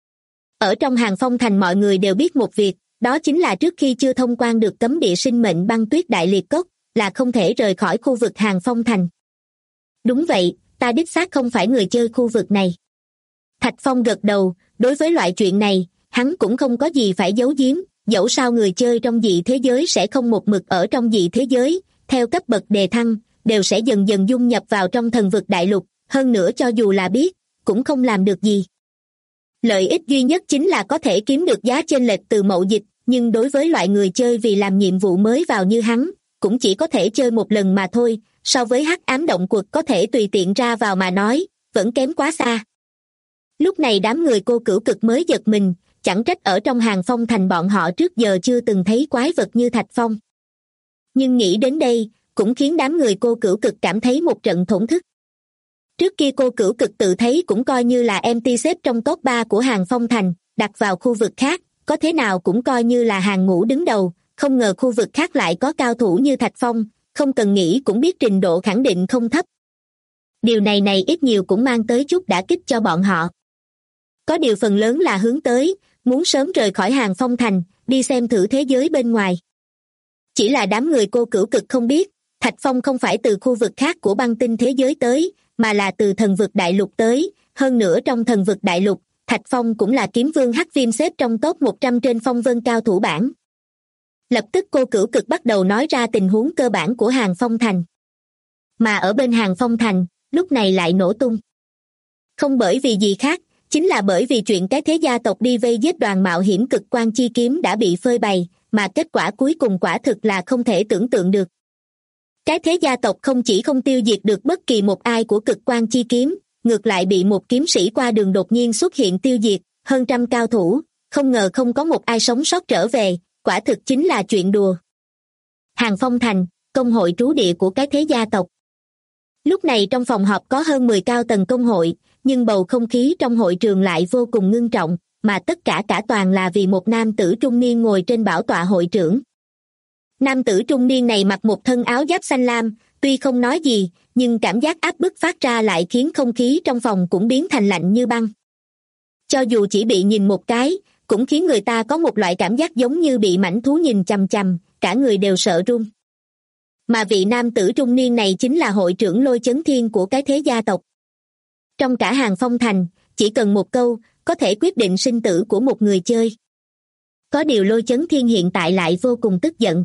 [SPEAKER 2] Ở trong Hàng Phong Thành mọi người đều biết một việc, đó chính là trước khi chưa thông quan được cấm địa sinh mệnh băng tuyết đại liệt cốc, là không thể rời khỏi khu vực Hàng Phong Thành. Đúng vậy, ta đích xác không phải người chơi khu vực này. Thạch Phong gật đầu, đối với loại chuyện này, hắn cũng không có gì phải giấu giếm, dẫu sao người chơi trong dị thế giới sẽ không một mực ở trong dị thế giới, theo cấp bậc đề thăng, đều sẽ dần dần dung nhập vào trong thần vực đại lục, hơn nữa cho dù là biết, cũng không làm được gì. Lợi ích duy nhất chính là có thể kiếm được giá chênh lệch từ mậu dịch, nhưng đối với loại người chơi vì làm nhiệm vụ mới vào như hắn, cũng chỉ có thể chơi một lần mà thôi, so với hắc ám động quật có thể tùy tiện ra vào mà nói, vẫn kém quá xa. Lúc này đám người Cô Cửu Cực mới giật mình, chẳng trách ở trong Hàng Phong Thành bọn họ trước giờ chưa từng thấy quái vật như Thạch Phong. Nhưng nghĩ đến đây, cũng khiến đám người Cô Cửu Cực cảm thấy một trận thổn thức. Trước kia Cô Cửu Cực tự thấy cũng coi như là MT xếp trong top 3 của Hàng Phong Thành, đặt vào khu vực khác, có thế nào cũng coi như là hàng ngũ đứng đầu, không ngờ khu vực khác lại có cao thủ như Thạch Phong, không cần nghĩ cũng biết trình độ khẳng định không thấp. Điều này ít nhiều cũng mang tới chút đả kích cho bọn họ. Có điều phần lớn là hướng tới, muốn sớm rời khỏi Hàng Phong Thành, đi xem thử thế giới bên ngoài. Chỉ là đám người Cô Cửu Cực không biết, Thạch Phong không phải từ khu vực khác của băng tinh thế giới tới, mà là từ thần vực đại lục tới, hơn nữa trong thần vực đại lục, Thạch Phong cũng là kiếm vương hắc viêm xếp trong top 100 trên phong vân cao thủ bảng. Lập tức Cô Cửu Cực bắt đầu nói ra tình huống cơ bản của Hàng Phong Thành. Mà ở bên Hàng Phong Thành, lúc này lại nổ tung. Không bởi vì gì khác, chính là bởi vì chuyện cái thế gia tộc đi vây giết đoàn mạo hiểm cực quang chi kiếm đã bị phơi bày, mà kết quả cuối cùng quả thực là không thể tưởng tượng được. Cái thế gia tộc không chỉ không tiêu diệt được bất kỳ một ai của cực quang chi kiếm, ngược lại bị một kiếm sĩ qua đường đột nhiên xuất hiện tiêu diệt, hơn 100 cao thủ, không ngờ không có một ai sống sót trở về, quả thực chính là chuyện đùa. Hàng Phong Thành, công hội trú địa của cái thế gia tộc. Lúc này trong phòng họp có hơn 10 cao tầng công hội, nhưng bầu không khí trong hội trường lại vô cùng ngưng trọng, mà tất cả toàn là vì một nam tử trung niên ngồi trên bảo tọa hội trưởng. Nam tử trung niên này mặc một thân áo giáp xanh lam, tuy không nói gì, nhưng cảm giác áp bức phát ra lại khiến không khí trong phòng cũng biến thành lạnh như băng. Cho dù chỉ bị nhìn một cái, cũng khiến người ta có một loại cảm giác giống như bị mãnh thú nhìn chằm chằm, cả người đều sợ run. Mà vị nam tử trung niên này chính là hội trưởng Lôi Chấn Thiên của cái thế gia tộc. Trong cả Hàng Phong Thành, chỉ cần một câu, có thể quyết định sinh tử của một người chơi. Có điều Lôi Chấn Thiên hiện tại lại vô cùng tức giận.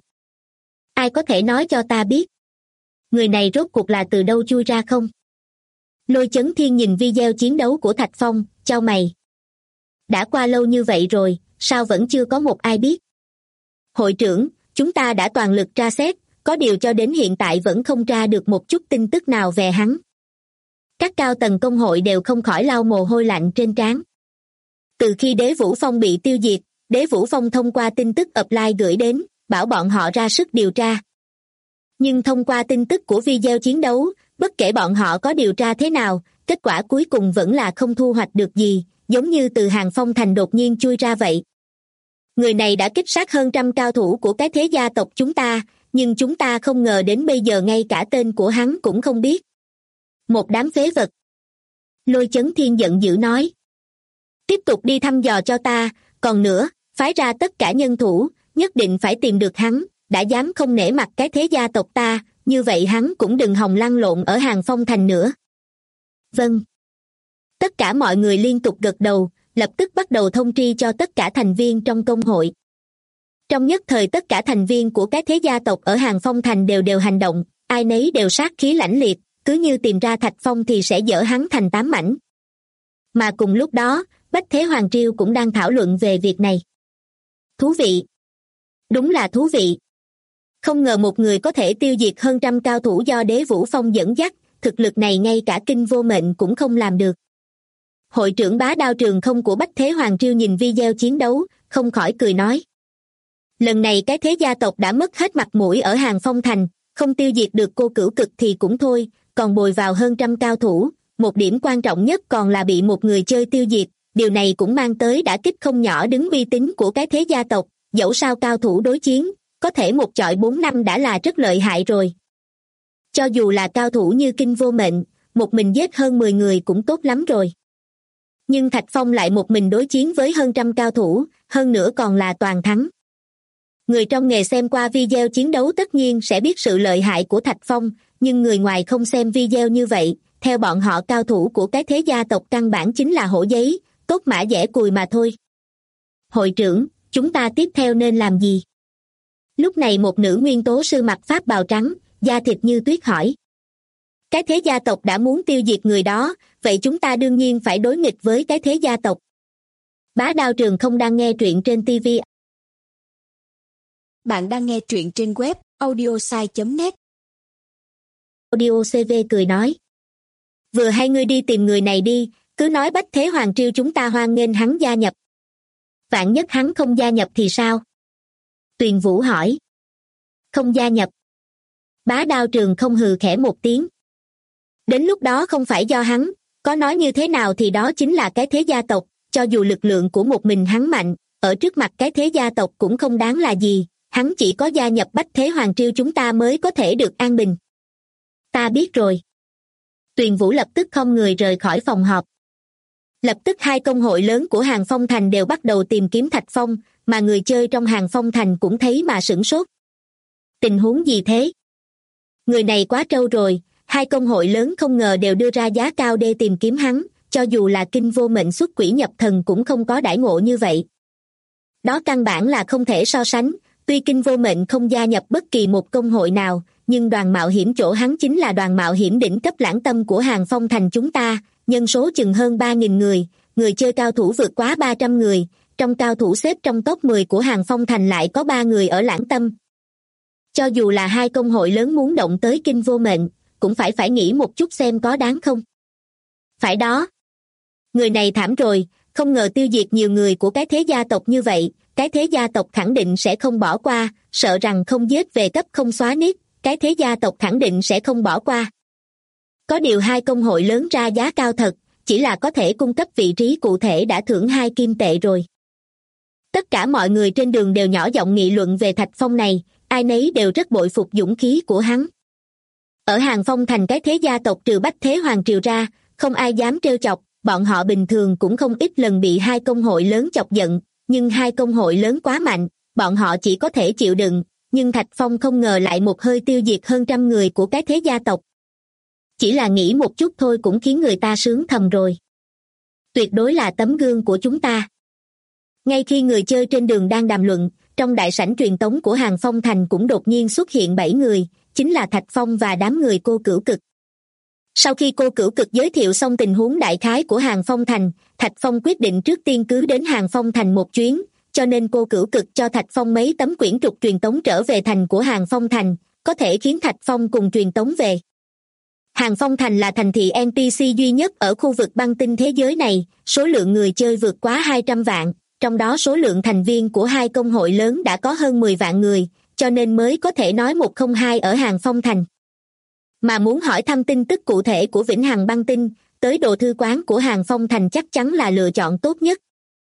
[SPEAKER 2] Ai có thể nói cho ta biết, người này rốt cuộc là từ đâu chui ra không? Lôi Chấn Thiên nhìn video chiến đấu của Thạch Phong, chau mày. Đã qua lâu như vậy rồi, sao vẫn chưa có một ai biết? Hội trưởng, chúng ta đã toàn lực tra xét, có điều cho đến hiện tại vẫn không tra được một chút tin tức nào về hắn. Các cao tầng công hội đều không khỏi lau mồ hôi lạnh trên trán. Từ khi Đế Vũ Phong bị tiêu diệt, Đế Vũ Phong thông qua tin tức offline gửi đến, bảo bọn họ ra sức điều tra. Nhưng thông qua tin tức của video chiến đấu, bất kể bọn họ có điều tra thế nào, kết quả cuối cùng vẫn là không thu hoạch được gì, giống như từ Hàng Phong Thành đột nhiên chui ra vậy. Người này đã kích sát hơn trăm cao thủ của cái thế gia tộc chúng ta, nhưng chúng ta không ngờ đến bây giờ ngay cả tên của hắn cũng không biết. Một đám phế vật. Lôi Chấn Thiên giận dữ nói. Tiếp tục đi thăm dò cho ta, còn nữa, phái ra tất cả nhân thủ, nhất định phải tìm được hắn, đã dám không nể mặt cái thế gia tộc ta, như vậy hắn cũng đừng hòng lăn lộn ở Hàng Phong Thành nữa. Vâng. Tất cả mọi người liên tục gật đầu, lập tức bắt đầu thông tri cho tất cả thành viên trong công hội. Trong nhất thời tất cả thành viên của các thế gia tộc ở Hàng Phong Thành đều hành động, ai nấy đều sát khí lãnh liệt, cứ như tìm ra Thạch Phong thì sẽ dỡ hắn thành 8 mảnh. Mà cùng lúc đó, Bách Thế Hoàng Triều cũng đang thảo luận về việc này. Thú vị. Đúng là thú vị. Không ngờ một người có thể tiêu diệt hơn trăm cao thủ do Đế Vũ Phong dẫn dắt, thực lực này ngay cả Kinh Vô Mệnh cũng không làm được. Hội trưởng Bá Đao Trường Không của Bách Thế Hoàng Triều nhìn video chiến đấu, không khỏi cười nói. Lần này cái thế gia tộc đã mất hết mặt mũi ở Hàng Phong Thành, không tiêu diệt được Cô Cửu Cực thì cũng thôi, còn bồi vào hơn trăm cao thủ, một điểm quan trọng nhất còn là bị một người chơi tiêu diệt, điều này cũng mang tới đả kích không nhỏ đến uy tín của cái thế gia tộc, dẫu sao cao thủ đối chiến, có thể một chọi 4 năm đã là rất lợi hại rồi. Cho dù là cao thủ như Kinh Vô Mệnh, một mình giết hơn 10 người cũng tốt lắm rồi. Nhưng Thạch Phong lại một mình đối chiến với hơn trăm cao thủ, hơn nữa còn là toàn thắng. Người trong nghề xem qua video chiến đấu tất nhiên sẽ biết sự lợi hại của Thạch Phong, nhưng người ngoài không xem video như vậy, theo bọn họ cao thủ của cái thế gia tộc căn bản chính là hổ giấy, tốt mã dẻ cùi mà thôi. Hội trưởng, chúng ta tiếp theo nên làm gì? Lúc này một nữ nguyên tố sư mặc pháp bào trắng, da thịt như tuyết hỏi. Cái thế gia tộc đã muốn tiêu diệt người đó, vậy chúng ta đương nhiên phải đối nghịch với cái thế gia tộc. Bá Đao Trường Không đang nghe truyện trên TV.
[SPEAKER 3] Bạn đang nghe truyện trên web audiosai.net.
[SPEAKER 2] Audio CV cười nói. Vừa hay ngươi đi tìm người này đi, cứ nói Bách Thế Hoàng Triều chúng ta hoan nghênh hắn gia nhập. Vạn nhất hắn không gia nhập thì sao? Tuyền Vũ hỏi. Không gia nhập. Bá Đao Trường Không hừ khẽ một tiếng. Đến lúc đó không phải do hắn, có nói như thế nào thì đó chính là cái thế gia tộc, cho dù lực lượng của một mình hắn mạnh, ở trước mặt cái thế gia tộc cũng không đáng là gì, hắn chỉ có gia nhập Bách Thế Hoàng Triều chúng ta mới có thể được an bình. Ta biết rồi. Tuyền Vũ lập tức khom người rời khỏi phòng họp. Lập tức hai công hội lớn của Hàng Phong Thành đều bắt đầu tìm kiếm Thạch Phong, mà người chơi trong Hàng Phong Thành cũng thấy mà sửng sốt. Tình huống gì thế? Người này quá trâu rồi, hai công hội lớn không ngờ đều đưa ra giá cao để tìm kiếm hắn, cho dù là Kinh Vô Mệnh xuất quỷ nhập thần cũng không có đãi ngộ như vậy. Đó căn bản là không thể so sánh, tuy Kinh Vô Mệnh không gia nhập bất kỳ một công hội nào, nhưng đoàn mạo hiểm chỗ hắn chính là đoàn mạo hiểm đỉnh cấp lãng tâm của Hàng Phong Thành chúng ta, nhân số chừng hơn 3.000 người, người chơi cao thủ vượt quá 300 người, trong cao thủ xếp trong top 10 của Hàng Phong Thành lại có 3 người ở lãng tâm. Cho dù là hai công hội lớn muốn động tới Kinh Vô Mệnh, cũng phải nghĩ một chút xem có đáng không. Phải đó. Người này thảm rồi, không ngờ tiêu diệt nhiều người của cái thế gia tộc như vậy, cái thế gia tộc khẳng định sẽ không bỏ qua, sợ rằng không giết về cấp không xóa nick, cái thế gia tộc khẳng định sẽ không bỏ qua. Có điều hai công hội lớn ra giá cao thật, chỉ là có thể cung cấp vị trí cụ thể đã thưởng 2 kim tệ rồi. Tất cả mọi người trên đường đều nhỏ giọng nghị luận về Thạch Phong này, ai nấy đều rất bội phục dũng khí của hắn. Ở Hàng Phong Thành cái thế gia tộc trừ Bách Thế Hoàng Triều ra, không ai dám trêu chọc, bọn họ bình thường cũng không ít lần bị hai công hội lớn chọc giận, nhưng hai công hội lớn quá mạnh, bọn họ chỉ có thể chịu đựng, nhưng Thạch Phong không ngờ lại một hơi tiêu diệt hơn trăm người của cái thế gia tộc. Chỉ là nghĩ một chút thôi cũng khiến người ta sướng thầm rồi. Tuyệt đối là tấm gương của chúng ta. Ngay khi người chơi trên đường đang đàm luận, trong đại sảnh truyền tống của Hàng Phong Thành cũng đột nhiên xuất hiện 7 người, chính là Thạch Phong và đám người Cô Cửu Cực. Sau khi Cô Cửu Cực giới thiệu xong tình huống đại khái của Hàng Phong Thành, Thạch Phong quyết định trước tiên cứ đến Hàng Phong Thành một chuyến, cho nên Cô Cửu Cực cho Thạch Phong mấy tấm quyển trục truyền tống trở về thành của Hàng Phong Thành, có thể khiến Thạch Phong cùng truyền tống về. Hàng Phong Thành là thành thị NPC duy nhất ở khu vực băng tinh thế giới này, số lượng người chơi vượt quá 200 vạn, trong đó số lượng thành viên của hai công hội lớn đã có hơn 10 vạn người, cho nên mới có thể nói 102 ở Hàng Phong Thành. Mà muốn hỏi thăm tin tức cụ thể của Vĩnh Hằng băng tinh, tới đồ thư quán của Hàng Phong Thành chắc chắn là lựa chọn tốt nhất.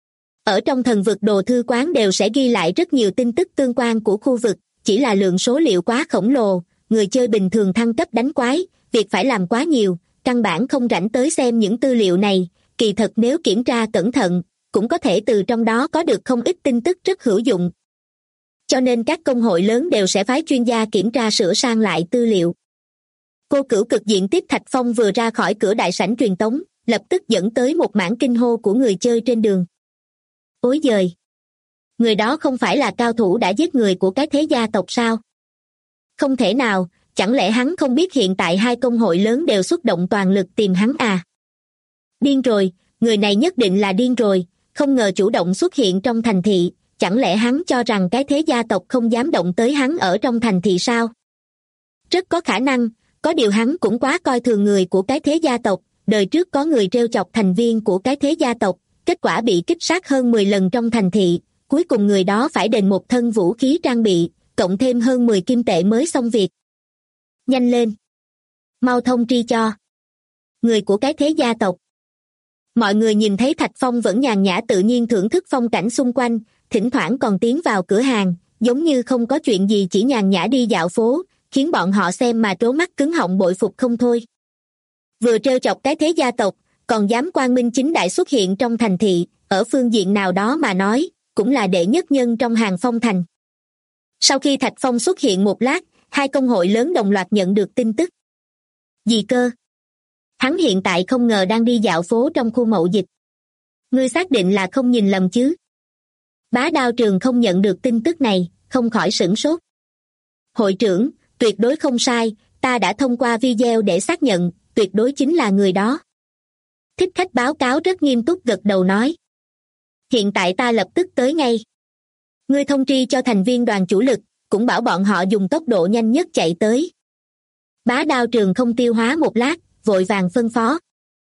[SPEAKER 2] Ở trong thần vực đồ thư quán đều sẽ ghi lại rất nhiều tin tức tương quan của khu vực, chỉ là lượng số liệu quá khổng lồ, người chơi bình thường thăng cấp đánh quái, việc phải làm quá nhiều, căn bản không rảnh tới xem những tư liệu này, kỳ thật nếu kiểm tra cẩn thận, cũng có thể từ trong đó có được không ít tin tức rất hữu dụng. Cho nên các công hội lớn đều sẽ phái chuyên gia kiểm tra sửa sang lại tư liệu. Cô Cửu Cực diện tiếp Thạch Phong vừa ra khỏi cửa đại sảnh truyền tống, lập tức dẫn tới một mảng kinh hô của người chơi trên đường. Ối giời! Người đó không phải là cao thủ đã giết người của cái thế gia tộc sao? Không thể nào, chẳng lẽ hắn không biết hiện tại hai công hội lớn đều xuất động toàn lực tìm hắn à? Điên rồi, người này nhất định là điên rồi, không ngờ chủ động xuất hiện trong thành thị, chẳng lẽ hắn cho rằng cái thế gia tộc không dám động tới hắn ở trong thành thị sao? Rất có khả năng, có điều hắn cũng quá coi thường người của cái thế gia tộc, đời trước có người trêu chọc thành viên của cái thế gia tộc, kết quả bị kích sát hơn 10 lần trong thành thị, cuối cùng người đó phải đền một thân vũ khí trang bị, cộng thêm hơn 10 kim tệ mới xong việc. Nhanh lên! Mau thông tri cho người của cái thế gia tộc. Mọi người nhìn thấy Thạch Phong vẫn nhàn nhã tự nhiên thưởng thức phong cảnh xung quanh, thỉnh thoảng còn tiến vào cửa hàng, giống như không có chuyện gì chỉ nhàn nhã đi dạo phố, khiến bọn họ xem mà trố mắt cứng họng bội phục không thôi. Vừa trêu chọc cái thế gia tộc, còn dám quang minh chính đại xuất hiện trong thành thị, ở phương diện nào đó mà nói, cũng là đệ nhất nhân trong Hàng Phong Thành. Sau khi Thạch Phong xuất hiện một lát, hai công hội lớn đồng loạt nhận được tin tức. Gì cơ? Hắn hiện tại không ngờ đang đi dạo phố trong khu mậu dịch. Ngươi xác định là không nhìn lầm chứ? Bá Đao Trường không nhận được tin tức này, không khỏi sửng sốt. Hội trưởng, tuyệt đối không sai, ta đã thông qua video để xác nhận, tuyệt đối chính là người đó. Thích Khách báo cáo rất nghiêm túc gật đầu nói. Hiện tại ta lập tức tới ngay. Ngươi thông tri cho thành viên đoàn chủ lực, cũng bảo bọn họ dùng tốc độ nhanh nhất chạy tới. Bá Đao Trường không tiêu hóa một lát, vội vàng phân phó.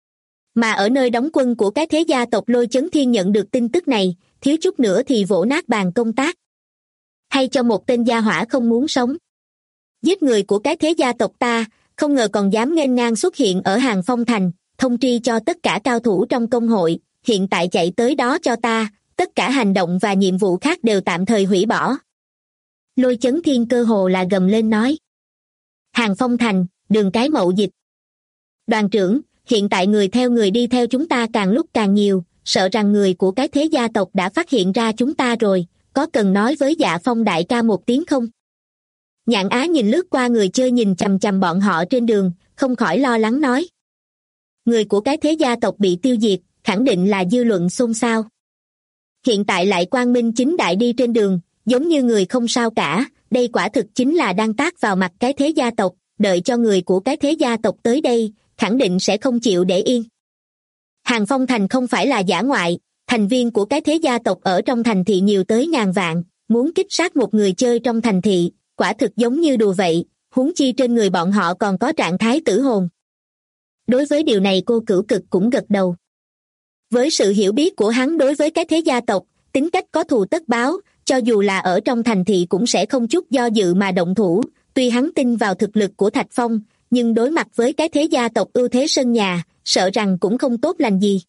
[SPEAKER 2] Mà ở nơi đóng quân của cái thế gia tộc Lôi Chấn Thiên nhận được tin tức này, thiếu chút nữa thì vỗ nát bàn công tác. Hay cho một tên gia hỏa không muốn sống. Giết người của cái thế gia tộc ta, không ngờ còn dám nghênh ngang xuất hiện ở Hàng Phong Thành, thông tri cho tất cả cao thủ trong công hội, hiện tại chạy tới đó cho ta, tất cả hành động và nhiệm vụ khác đều tạm thời hủy bỏ. Lôi Chấn Thiên cơ hồ là gầm lên nói. Hàng Phong Thành, đường cái mậu dịch. Đoàn trưởng, hiện tại người theo người đi theo chúng ta càng lúc càng nhiều, sợ rằng người của cái thế gia tộc đã phát hiện ra chúng ta rồi, có cần nói với Dạ Phong đại ca một tiếng không? Nhạn Á nhìn lướt qua người chơi nhìn chằm chằm bọn họ trên đường, không khỏi lo lắng nói. Người của cái thế gia tộc bị tiêu diệt, khẳng định là dư luận xôn xao. Hiện tại lại quang minh chính đại đi trên đường, giống như người không sao cả, đây quả thực chính là đang tát vào mặt cái thế gia tộc, đợi cho người của cái thế gia tộc tới đây, khẳng định sẽ không chịu để yên. Hàng Phong Thành không phải là dã ngoại, thành viên của cái thế gia tộc ở trong thành thị nhiều tới ngàn vạn, muốn kích sát một người chơi trong thành thị, quả thực giống như đùa vậy, huống chi trên người bọn họ còn có trạng thái tử hồn. Đối với điều này cô Cửu Cực cũng gật đầu. Với sự hiểu biết của hắn đối với cái thế gia tộc, tính cách có thù tất báo, cho dù là ở trong thành thị cũng sẽ không chút do dự mà động thủ, tuy hắn tin vào thực lực của Thạch Phong, nhưng đối mặt với cái thế gia tộc ưu thế sân nhà, sợ rằng cũng không tốt lành gì.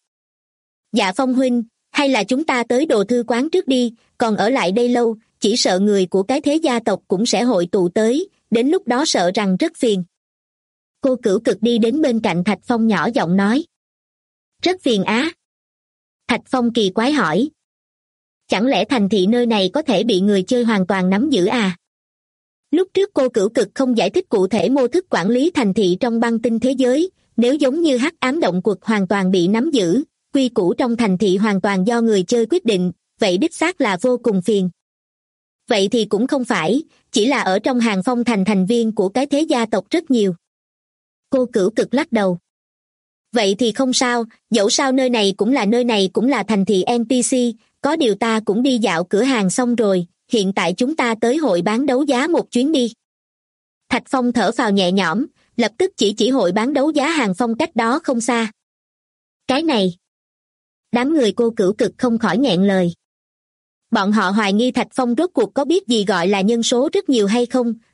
[SPEAKER 2] Dạ Phong huynh, hay là chúng ta tới đồ thư quán trước đi, còn ở lại đây lâu, chỉ sợ người của cái thế gia tộc cũng sẽ hội tụ tới, đến lúc đó sợ rằng rất phiền. Cô Cửu Cực đi đến bên cạnh Thạch Phong nhỏ giọng nói. Rất phiền á. Thạch Phong kỳ quái hỏi. Chẳng lẽ thành thị nơi này có thể bị người chơi hoàn toàn nắm giữ à? Lúc trước cô Cửu Cực không giải thích cụ thể mô thức quản lý thành thị trong băng tinh thế giới, nếu giống như hắc ám động quật hoàn toàn bị nắm giữ, quy củ trong thành thị hoàn toàn do người chơi quyết định, vậy đích xác là vô cùng phiền. Vậy thì cũng không phải, chỉ là ở trong Hàng Phong Thành thành viên của cái thế gia tộc rất nhiều. Cô Cửu Cực lắc đầu. Vậy thì không sao, dẫu sao nơi này cũng là thành thị NPC, có điều ta cũng đi dạo cửa hàng xong rồi, hiện tại chúng ta tới hội bán đấu giá một chuyến đi. Thạch Phong thở phào nhẹ nhõm, lập tức chỉ hội bán đấu giá Hàng Phong cách đó không xa. Cái này. Đám người cô Cửu Cực không khỏi nghẹn lời. Bọn họ hoài nghi Thạch Phong rốt cuộc có biết gì gọi là nhân số rất nhiều hay không,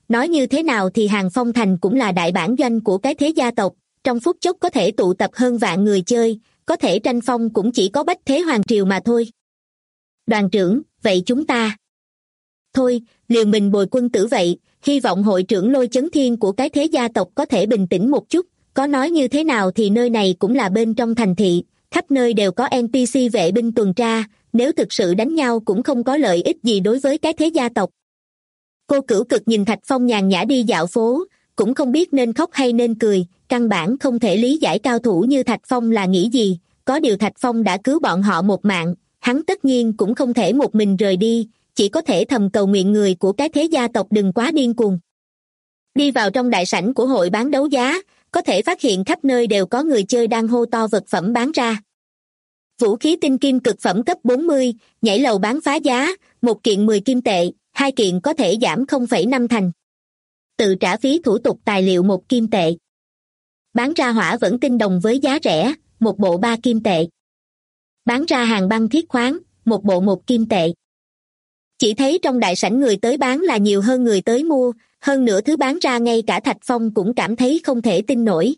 [SPEAKER 2] nói như thế nào thì Hàng Phong Thành cũng là đại bản doanh của cái thế gia tộc, trong phút chốc có thể tụ tập hơn vạn người chơi, có thể tranh phong cũng chỉ có Bách Thế Hoàng Triều mà thôi. Đoàn trưởng, vậy chúng ta... Thôi, liều mình bồi quân tử vậy, hy vọng hội trưởng Lôi Chấn Thiên của cái thế gia tộc có thể bình tĩnh một chút, có nói như thế nào thì nơi này cũng là bên trong thành thị, khắp nơi đều có NPC vệ binh tuần tra, nếu thực sự đánh nhau cũng không có lợi ích gì đối với cái thế gia tộc. Cô Cửu Cực nhìn Thạch Phong nhàn nhã đi dạo phố, cũng không biết nên khóc hay nên cười, căn bản không thể lý giải cao thủ như Thạch Phong là nghĩ gì, có điều Thạch Phong đã cứu bọn họ một mạng, hắn tất nhiên cũng không thể một mình rời đi, chỉ có thể thầm cầu nguyện người của cái thế gia tộc đừng quá điên cuồng. Đi vào trong đại sảnh của hội bán đấu giá, có thể phát hiện khắp nơi đều có người chơi đang hô to vật phẩm bán ra. Vũ khí tinh kim cực phẩm cấp 40, nhảy lầu bán phá giá, một kiện 10 kim tệ, hai kiện có thể giảm 0,5 thành. Tự trả phí thủ tục tài liệu 1 kim tệ. Bán ra hỏa vẫn tinh đồng với giá rẻ, một bộ 3 kim tệ. Bán ra hàng băng thiết khoáng, một bộ 1 kim tệ. Chỉ thấy trong đại sảnh người tới bán là nhiều hơn người tới mua, hơn nữa thứ bán ra ngay cả Thạch Phong cũng cảm thấy không thể tin nổi.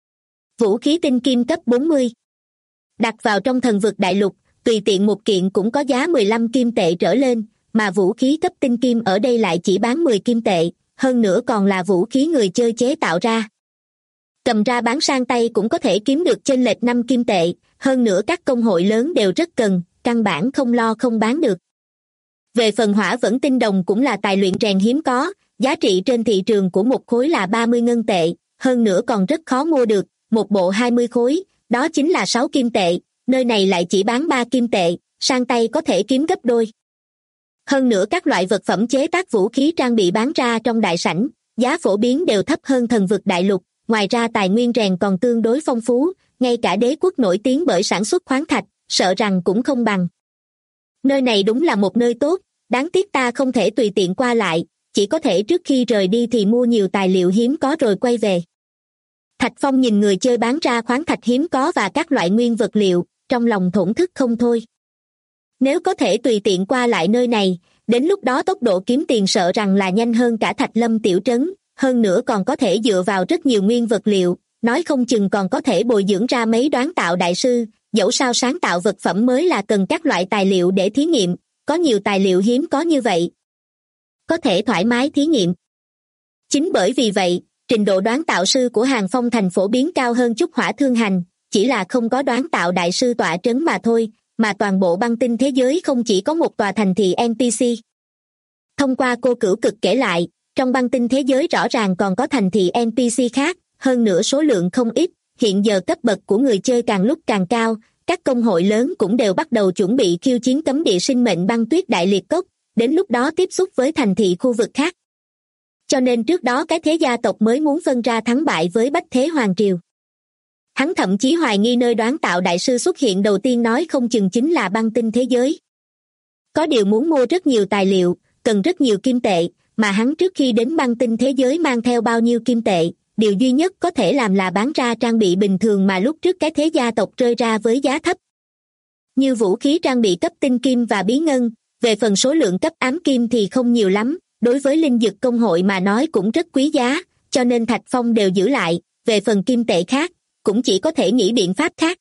[SPEAKER 2] Vũ khí tinh kim cấp 40. Đặt vào trong thần vực đại lục, tùy tiện một kiện cũng có giá 15 kim tệ trở lên, mà vũ khí cấp tinh kim ở đây lại chỉ bán 10 kim tệ, hơn nữa còn là vũ khí người chơi chế tạo ra. Cầm ra bán sang tay cũng có thể kiếm được chênh lệch 5 kim tệ, hơn nữa các công hội lớn đều rất cần, căn bản không lo không bán được. Về phần hỏa vẫn tinh đồng cũng là tài luyện rèn hiếm có, giá trị trên thị trường của một khối là 30 ngân tệ, hơn nữa còn rất khó mua được, một bộ 20 khối, đó chính là 6 kim tệ, nơi này lại chỉ bán 3 kim tệ, sang tay có thể kiếm gấp đôi. Hơn nữa các loại vật phẩm chế tác vũ khí trang bị bán ra trong đại sảnh, giá phổ biến đều thấp hơn thần vực đại lục, ngoài ra tài nguyên rèn còn tương đối phong phú, ngay cả đế quốc nổi tiếng bởi sản xuất khoáng thạch, sợ rằng cũng không bằng. Nơi này đúng là một nơi tốt, đáng tiếc ta không thể tùy tiện qua lại, chỉ có thể trước khi rời đi thì mua nhiều tài liệu hiếm có rồi quay về. Thạch Phong nhìn người chơi bán ra khoáng thạch hiếm có và các loại nguyên vật liệu, trong lòng thổn thức không thôi. Nếu có thể tùy tiện qua lại nơi này, đến lúc đó tốc độ kiếm tiền sợ rằng là nhanh hơn cả Thạch Lâm tiểu trấn, hơn nữa còn có thể dựa vào rất nhiều nguyên vật liệu, nói không chừng còn có thể bồi dưỡng ra mấy đoán tạo đại sư, dẫu sao sáng tạo vật phẩm mới là cần các loại tài liệu để thí nghiệm, có nhiều tài liệu hiếm có như vậy. Có thể thoải mái thí nghiệm. Chính bởi vì vậy, trình độ đoán tạo sư của Hàng Phong thành phổ biến cao hơn chút Hỏa Thương Hành, chỉ là không có đoán tạo đại sư tọa trấn mà thôi, mà toàn bộ băng tinh thế giới không chỉ có một tòa thành thị NPC. Thông qua cô Cửu Cực kể lại, trong băng tinh thế giới rõ ràng còn có thành thị NPC khác, hơn nữa số lượng không ít, hiện giờ cấp bậc của người chơi càng lúc càng cao, các công hội lớn cũng đều bắt đầu chuẩn bị khiêu chiến cấm địa sinh mệnh băng tuyết đại liệt cốc, đến lúc đó tiếp xúc với thành thị khu vực khác. Cho nên trước đó cái thế gia tộc mới muốn phân ra thắng bại với Bách Thế Hoàng Triều. Hắn thậm chí hoài nghi nơi đoán tạo đại sư xuất hiện đầu tiên nói không chừng chính là băng tinh thế giới. Có điều muốn mua rất nhiều tài liệu, cần rất nhiều kim tệ, mà hắn trước khi đến băng tinh thế giới mang theo bao nhiêu kim tệ, điều duy nhất có thể làm là bán ra trang bị bình thường mà lúc trước cái thế gia tộc rơi ra với giá thấp. Như vũ khí trang bị cấp tinh kim và bí ngân, về phần số lượng cấp ám kim thì không nhiều lắm, đối với linh dực công hội mà nói cũng rất quý giá, cho nên Thạch Phong đều giữ lại, về phần kim tệ khác, cũng chỉ có thể nghĩ biện pháp khác.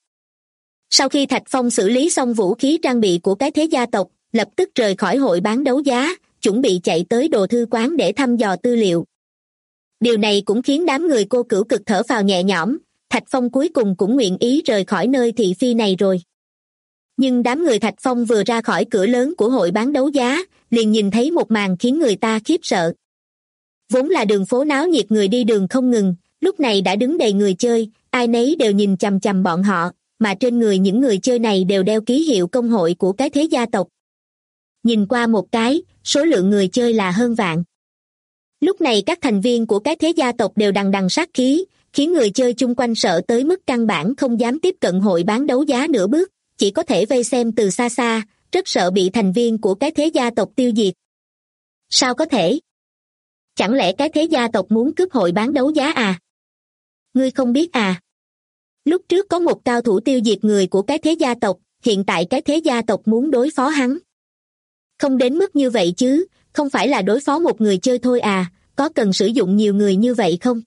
[SPEAKER 2] Sau khi Thạch Phong xử lý xong vũ khí trang bị của cái thế gia tộc, lập tức rời khỏi hội bán đấu giá, chuẩn bị chạy tới đồ thư quán để thăm dò tư liệu. Điều này cũng khiến đám người cô Cửu Cực thở phào nhẹ nhõm, Thạch Phong cuối cùng cũng nguyện ý rời khỏi nơi thị phi này rồi. Nhưng đám người Thạch Phong vừa ra khỏi cửa lớn của hội bán đấu giá, liền nhìn thấy một màn khiến người ta khiếp sợ. Vốn là đường phố náo nhiệt người đi đường không ngừng, lúc này đã đứng đầy người chơi, ai nấy đều nhìn chằm chằm bọn họ, mà trên người những người chơi này đều đeo ký hiệu công hội của cái thế gia tộc. Nhìn qua một cái, số lượng người chơi là hơn vạn. Lúc này các thành viên của cái thế gia tộc đều đằng đằng sát khí, khiến người chơi chung quanh sợ tới mức căn bản không dám tiếp cận hội bán đấu giá nửa bước, chỉ có thể vây xem từ xa xa, rất sợ bị thành viên của cái thế gia tộc tiêu diệt. Sao có thể? Chẳng lẽ cái thế gia tộc muốn cướp hội bán đấu giá à? Ngươi không biết à? Lúc trước có một cao thủ tiêu diệt người của cái thế gia tộc, hiện tại cái thế gia tộc muốn đối phó hắn. Không đến mức như vậy chứ, không phải là đối phó một người chơi thôi à, có cần sử dụng nhiều người như vậy không?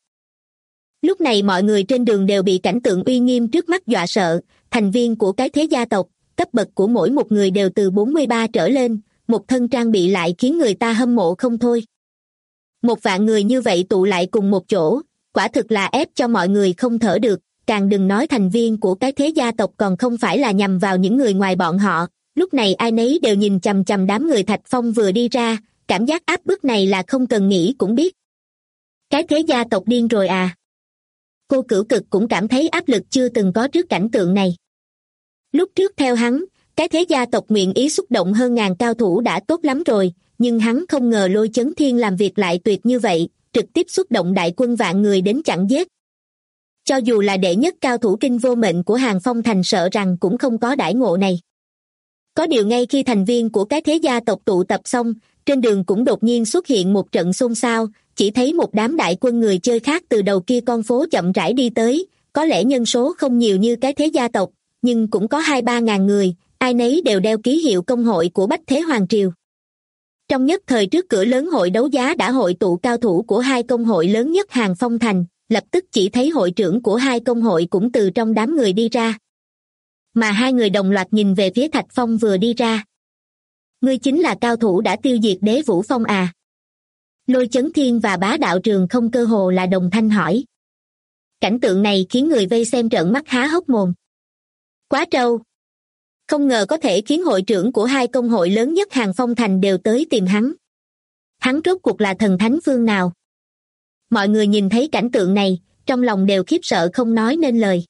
[SPEAKER 2] Lúc này mọi người trên đường đều bị cảnh tượng uy nghiêm trước mắt dọa sợ, thành viên của cái thế gia tộc, cấp bậc của mỗi một người đều từ 43 trở lên, một thân trang bị lại khiến người ta hâm mộ không thôi. 1 vạn người như vậy tụ lại cùng một chỗ, quả thực là ép cho mọi người không thở được, càng đừng nói thành viên của cái thế gia tộc còn không phải là nhằm vào những người ngoài bọn họ. Lúc này ai nấy đều nhìn chằm chằm đám người Thạch Phong vừa đi ra, cảm giác áp bức này là không cần nghĩ cũng biết. Cái thế gia tộc điên rồi à? Cô Cửu Cực cũng cảm thấy áp lực chưa từng có trước cảnh tượng này. Lúc trước theo hắn, cái thế gia tộc nguyện ý xúc động hơn ngàn cao thủ đã tốt lắm rồi, nhưng hắn không ngờ Lôi Chấn Thiên làm việc lại tuyệt như vậy, trực tiếp xúc động đại quân vạn người đến chặn giết. Cho dù là đệ nhất cao thủ Kinh Vô Mệnh của Hàng Phong Thành sợ rằng cũng không có đãi ngộ này. Có điều ngay khi thành viên của cái thế gia tộc tụ tập xong, trên đường cũng đột nhiên xuất hiện một trận xôn xao, chỉ thấy một đám đại quân người chơi khác từ đầu kia con phố chậm rãi đi tới, có lẽ nhân số không nhiều như cái thế gia tộc, nhưng cũng có 2-3 ngàn người, ai nấy đều đeo ký hiệu công hội của Bách Thế Hoàng Triều. Trong nhất thời trước cửa lớn hội đấu giá đã hội tụ cao thủ của 2 công hội lớn nhất Hàng Phong Thành, lập tức chỉ thấy hội trưởng của 2 công hội cũng từ trong đám người đi ra. Mà 2 người đồng loạt nhìn về phía Thạch Phong vừa đi ra. Ngươi chính là cao thủ đã tiêu diệt Đế Vũ Phong à? Lôi Chấn Thiên và Bá Đạo Trường Không cơ hồ là đồng thanh hỏi. Cảnh tượng này khiến người vây xem trợn mắt há hốc mồm. Quá trâu! Không ngờ có thể khiến hội trưởng của 2 công hội lớn nhất Hàng Phong Thành đều tới tìm hắn. Hắn rốt cuộc là thần thánh phương nào? Mọi người nhìn thấy cảnh tượng này, trong lòng đều khiếp sợ không nói nên lời.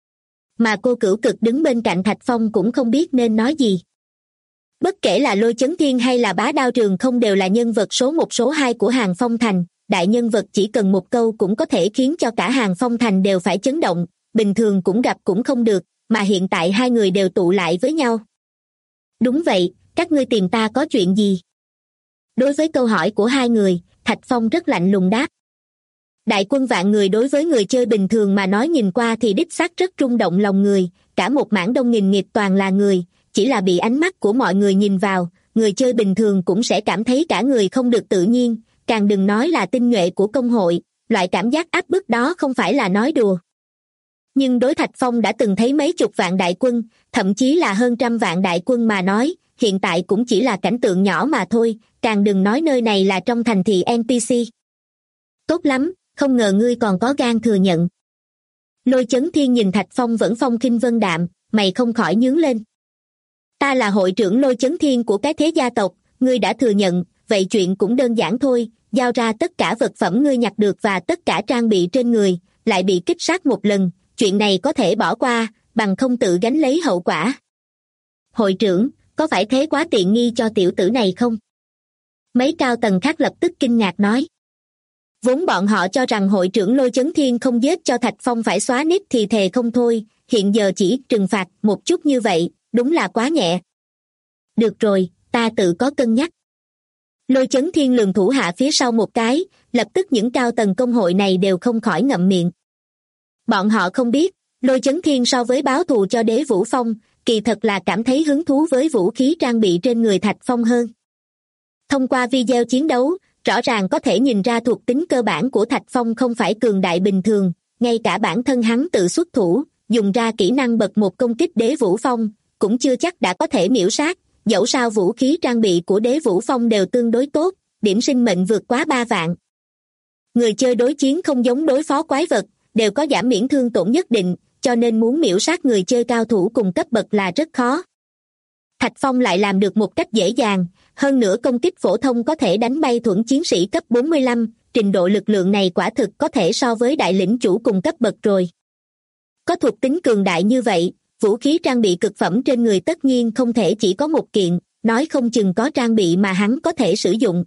[SPEAKER 2] Mà cô Cửu Cực đứng bên cạnh Thạch Phong cũng không biết nên nói gì. Bất kể là Lôi Chấn Thiên hay là Bá Đao Trường Không đều là nhân vật số 1 số 2 của Hàng Phong Thành, đại nhân vật chỉ cần một câu cũng có thể khiến cho cả Hàng Phong Thành đều phải chấn động, bình thường cũng gặp cũng không được, mà hiện tại 2 người đều tụ lại với nhau. Đúng vậy, các ngươi tìm ta có chuyện gì? Đối với câu hỏi của 2 người, Thạch Phong rất lạnh lùng đáp. Đại quân vạn người đối với người chơi bình thường mà nói nhìn qua thì đích xác rất rung động lòng người, cả một mảng đông nghìn nghịt toàn là người, chỉ là bị ánh mắt của mọi người nhìn vào, người chơi bình thường cũng sẽ cảm thấy cả người không được tự nhiên, càng đừng nói là tinh nhuệ của công hội, loại cảm giác áp bức đó không phải là nói đùa. Nhưng đối Thạch Phong đã từng thấy mấy chục vạn đại quân, thậm chí là hơn trăm vạn đại quân mà nói, hiện tại cũng chỉ là cảnh tượng nhỏ mà thôi, càng đừng nói nơi này là trong thành thị NPC. Tốt lắm, không ngờ ngươi còn có gan thừa nhận. Lôi Chấn Thiên nhìn Thạch Phong vẫn phong khinh vân đạm, mày không khỏi nhướng lên. Ta là hội trưởng Lôi Chấn Thiên của cái thế gia tộc, ngươi đã thừa nhận, vậy chuyện cũng đơn giản thôi, giao ra tất cả vật phẩm ngươi nhặt được và tất cả trang bị trên người, lại bị kích sát một lần, chuyện này có thể bỏ qua, bằng không tự gánh lấy hậu quả. Hội trưởng, có phải thế quá tiện nghi cho tiểu tử này không? Mấy cao tầng khác lập tức kinh ngạc nói. Vốn bọn họ cho rằng hội trưởng Lôi Chấn Thiên không giết cho Thạch Phong phải xóa nít thì thề không thôi, hiện giờ chỉ trừng phạt một chút như vậy, đúng là quá nhẹ. Được rồi, ta tự có cân nhắc. Lôi Chấn Thiên lườm thủ hạ phía sau một cái, lập tức những cao tầng công hội này đều không khỏi ngậm miệng. Bọn họ không biết, Lôi Chấn Thiên so với báo thù cho Đế Vũ Phong, kỳ thật là cảm thấy hứng thú với vũ khí trang bị trên người Thạch Phong hơn. Thông qua video chiến đấu, rõ ràng có thể nhìn ra thuộc tính cơ bản của Thạch Phong không phải cường đại bình thường, ngay cả bản thân hắn tự xuất thủ, dùng ra kỹ năng bậc 1 công kích Đế Vũ Phong, cũng chưa chắc đã có thể miễu sát, dẫu sao vũ khí trang bị của Đế Vũ Phong đều tương đối tốt, điểm sinh mệnh vượt quá 3 vạn. Người chơi đối chiến không giống đối phó quái vật, đều có giảm miễn thương tổn nhất định, cho nên muốn miễu sát người chơi cao thủ cùng cấp bậc là rất khó. Thạch Phong lại làm được một cách dễ dàng, hơn nữa công kích phổ thông có thể đánh bay thuẫn chiến sĩ cấp 45, trình độ lực lượng này quả thực có thể so với đại lĩnh chủ cùng cấp bậc rồi. Có thuộc tính cường đại như vậy, vũ khí trang bị cực phẩm trên người tất nhiên không thể chỉ có một kiện, nói không chừng có trang bị mà hắn có thể sử dụng.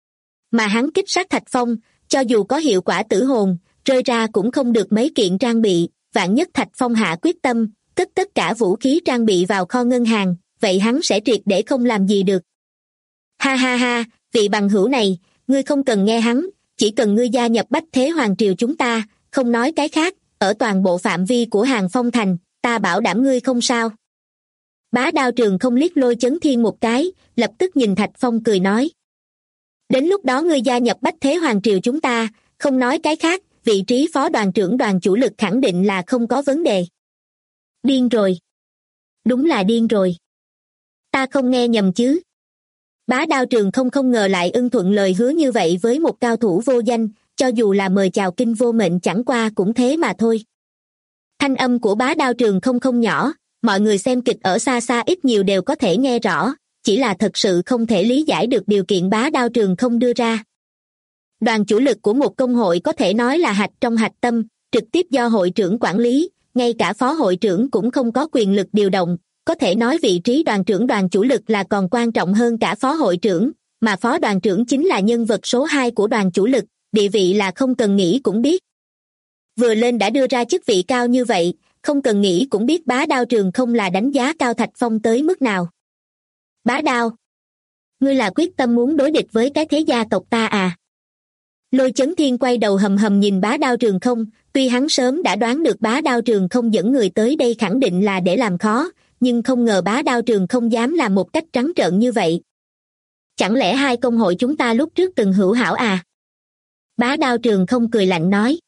[SPEAKER 2] Mà hắn kích sát Thạch Phong, cho dù có hiệu quả tử hồn, rơi ra cũng không được mấy kiện trang bị, vạn nhất Thạch Phong hạ quyết tâm, cất tất cả vũ khí trang bị vào kho ngân hàng, vậy hắn sẽ triệt để không làm gì được. Ha ha ha, vị bằng hữu này, ngươi không cần nghe hắn, chỉ cần ngươi gia nhập Bách Thế Hoàng Triều chúng ta, không nói cái khác, ở toàn bộ phạm vi của Hàng Phong Thành, ta bảo đảm ngươi không sao. Bá Đao Trường Không liếc Lôi Chấn Thiên một cái, lập tức nhìn Thạch Phong cười nói. Đến lúc đó ngươi gia nhập Bách Thế Hoàng Triều chúng ta, không nói cái khác, vị trí phó đoàn trưởng đoàn chủ lực khẳng định là không có vấn đề. Điên rồi. Đúng là điên rồi. Ta không nghe nhầm chứ. Bá Đao Trường không ngờ lại ưng thuận lời hứa như vậy với một cao thủ vô danh, cho dù là mời chào kinh vô mệnh chẳng qua cũng thế mà thôi. Thanh âm của Bá Đao Trường không nhỏ, mọi người xem kịch ở xa xa ít nhiều đều có thể nghe rõ, chỉ là thật sự không thể lý giải được điều kiện Bá Đao Trường không đưa ra. Đoàn chủ lực của một công hội có thể nói là hạch trong hạch tâm, trực tiếp do hội trưởng quản lý, ngay cả phó hội trưởng cũng không có quyền lực điều động, có thể nói vị trí đoàn trưởng đoàn chủ lực là còn quan trọng hơn cả phó hội trưởng, mà phó đoàn trưởng chính là nhân vật số 2 của đoàn chủ lực, địa vị là không cần nghĩ cũng biết. Vừa lên đã đưa ra chức vị cao như vậy, không cần nghĩ cũng biết Bá Đao Trường không là đánh giá cao Thạch Phong tới mức nào. Bá Đao, ngươi là quyết tâm muốn đối địch với cái thế gia tộc ta à? Lôi Chấn Thiên quay đầu hầm hầm nhìn Bá Đao Trường không, tuy hắn sớm đã đoán được Bá Đao Trường không dẫn người tới đây khẳng định là để làm khó, nhưng không ngờ Bá Đao Trường không dám làm một cách trắng trợn như vậy. Chẳng lẽ hai công hội chúng ta lúc trước từng hữu hảo à? Bá Đao Trường không cười lạnh nói.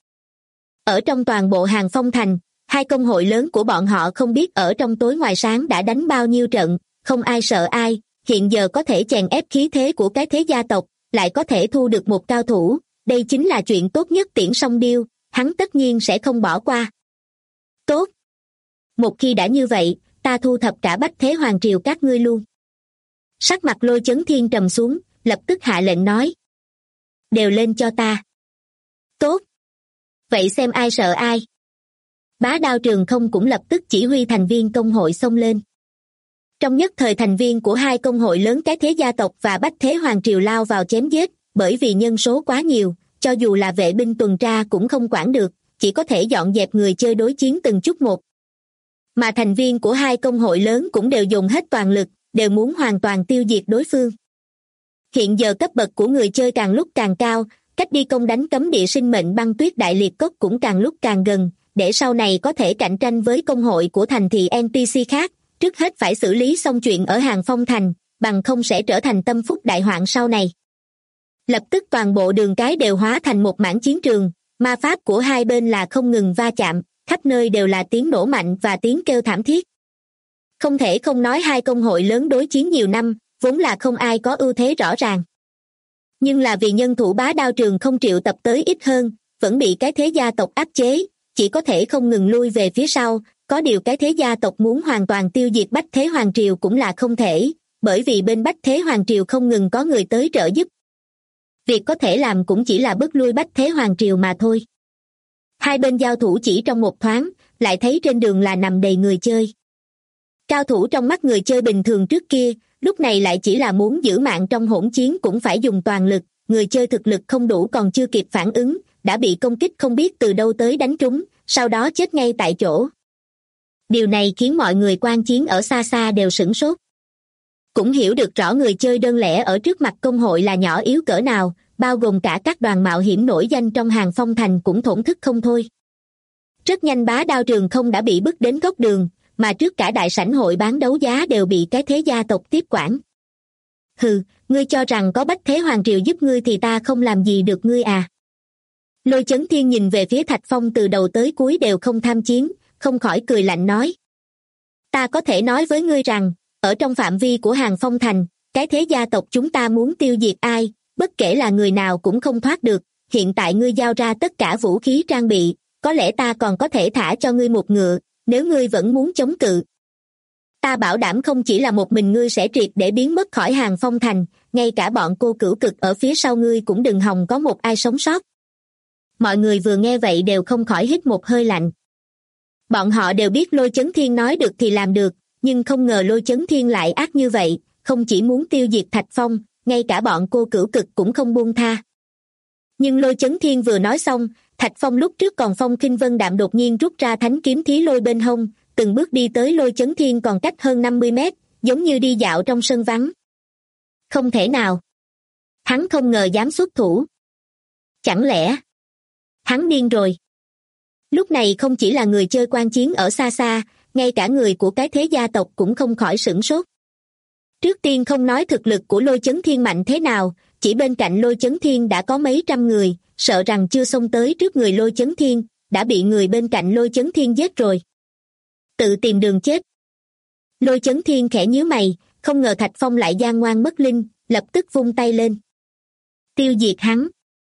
[SPEAKER 2] Ở trong toàn bộ Hàng Phong Thành, hai công hội lớn của bọn họ không biết ở trong tối ngoài sáng đã đánh bao nhiêu trận, không ai sợ ai, hiện giờ có thể chèn ép khí thế của cái thế gia tộc, lại có thể thu được một cao thủ, đây chính là chuyện tốt nhất Tiễn Song Điêu, hắn tất nhiên sẽ không bỏ qua. Tốt. Một khi đã như vậy, ta thu thập cả Bách Thế Hoàng Triều các ngươi luôn. Sắc mặt Lôi Chấn Thiên trầm xuống, lập tức hạ lệnh nói. Đều lên cho ta. Tốt. Vậy xem ai sợ ai. Bá Đao Trường không cũng lập tức chỉ huy thành viên công hội xông lên. Trong nhất thời thành viên của hai công hội lớn cái thế gia tộc và Bách Thế Hoàng Triều lao vào chém giết, bởi vì nhân số quá nhiều, cho dù là vệ binh tuần tra cũng không quản được, chỉ có thể dọn dẹp người chơi đối chiến từng chút một. Mà thành viên của hai công hội lớn cũng đều dùng hết toàn lực, đều muốn hoàn toàn tiêu diệt đối phương. Hiện giờ cấp bậc của người chơi càng lúc càng cao, cách đi công đánh cấm địa sinh mệnh băng tuyết đại liệt cốc cũng càng lúc càng gần, để sau này có thể cạnh tranh với công hội của thành thị NPC khác, trước hết phải xử lý xong chuyện ở Hàng Phong Thành, bằng không sẽ trở thành tâm phúc đại hoạn sau này. Lập tức toàn bộ đường cái đều hóa thành một mảng chiến trường, ma pháp của hai bên là không ngừng va chạm, khắp nơi đều là tiếng nổ mạnh và tiếng kêu thảm thiết. Không thể không nói hai công hội lớn đối chiến nhiều năm, vốn là không ai có ưu thế rõ ràng. Nhưng là vì nhân thủ Bá Đao Trường không triệu tập tới ít hơn, vẫn bị cái thế gia tộc áp chế, chỉ có thể không ngừng lui về phía sau, có điều cái thế gia tộc muốn hoàn toàn tiêu diệt Bách Thế Hoàng Triều cũng là không thể, bởi vì bên Bách Thế Hoàng Triều không ngừng có người tới trợ giúp. Việc có thể làm cũng chỉ là bức lui Bách Thế Hoàng Triều mà thôi. Hai bên giao thủ chỉ trong một thoáng, lại thấy trên đường là nằm đầy người chơi. Cao thủ trong mắt người chơi bình thường trước kia, lúc này lại chỉ là muốn giữ mạng trong hỗn chiến cũng phải dùng toàn lực, người chơi thực lực không đủ còn chưa kịp phản ứng, đã bị công kích không biết từ đâu tới đánh trúng, sau đó chết ngay tại chỗ. Điều này khiến mọi người quan chiến ở xa xa đều sửng sốt. Cũng hiểu được rõ người chơi đơn lẻ ở trước mặt công hội là nhỏ yếu cỡ nào, bao gồm cả các đoàn mạo hiểm nổi danh trong Hàng Phong Thành cũng thổn thức không thôi. Rất nhanh Bá Đao Trường không đã bị bước đến góc đường, mà trước cả đại sảnh hội bán đấu giá đều bị cái thế gia tộc tiếp quản. Hừ, ngươi cho rằng có Bách Thế Hoàng Triều giúp ngươi thì ta không làm gì được ngươi à? Lôi Chấn Thiên nhìn về phía Thạch Phong từ đầu tới cuối đều không tham chiến, không khỏi cười lạnh nói. Ta có thể nói với ngươi rằng, ở trong phạm vi của Hàng Phong Thành, cái thế gia tộc chúng ta muốn tiêu diệt ai, bất kể là người nào cũng không thoát được, hiện tại ngươi giao ra tất cả vũ khí trang bị, có lẽ ta còn có thể thả cho ngươi một ngựa, nếu ngươi vẫn muốn chống cự. Ta bảo đảm không chỉ là một mình ngươi sẽ triệt để biến mất khỏi Hàng Phong Thành, ngay cả bọn cô cửu cực ở phía sau ngươi cũng đừng hòng có một ai sống sót. Mọi người vừa nghe vậy đều không khỏi hít một hơi lạnh. Bọn họ đều biết Lôi Chấn Thiên nói được thì làm được, nhưng không ngờ Lôi Chấn Thiên lại ác như vậy, không chỉ muốn tiêu diệt Thạch Phong, ngay cả bọn cô cửu cực cũng không buông tha. Nhưng Lôi Chấn Thiên vừa nói xong, Thạch Phong lúc trước còn phong khinh vân đạm đột nhiên rút ra thánh kiếm thí lôi bên hông, từng bước đi tới Lôi Chấn Thiên còn cách hơn 50 mét, giống như đi dạo trong sân vắng. Không thể nào. Hắn không ngờ dám xuất thủ. Chẳng lẽ hắn điên rồi? Lúc này không chỉ là người chơi quan chiến ở xa xa, ngay cả người của cái thế gia tộc cũng không khỏi sửng sốt. Trước tiên không nói thực lực của Lôi Chấn Thiên mạnh thế nào, chỉ bên cạnh Lôi Chấn Thiên đã có mấy trăm người, sợ rằng chưa xông tới trước người Lôi Chấn Thiên, đã bị người bên cạnh Lôi Chấn Thiên giết rồi. Tự tìm đường chết. Lôi Chấn Thiên khẽ nhíu mày, không ngờ Thạch Phong lại gian ngoan mất linh, lập tức vung tay lên. Tiêu diệt hắn.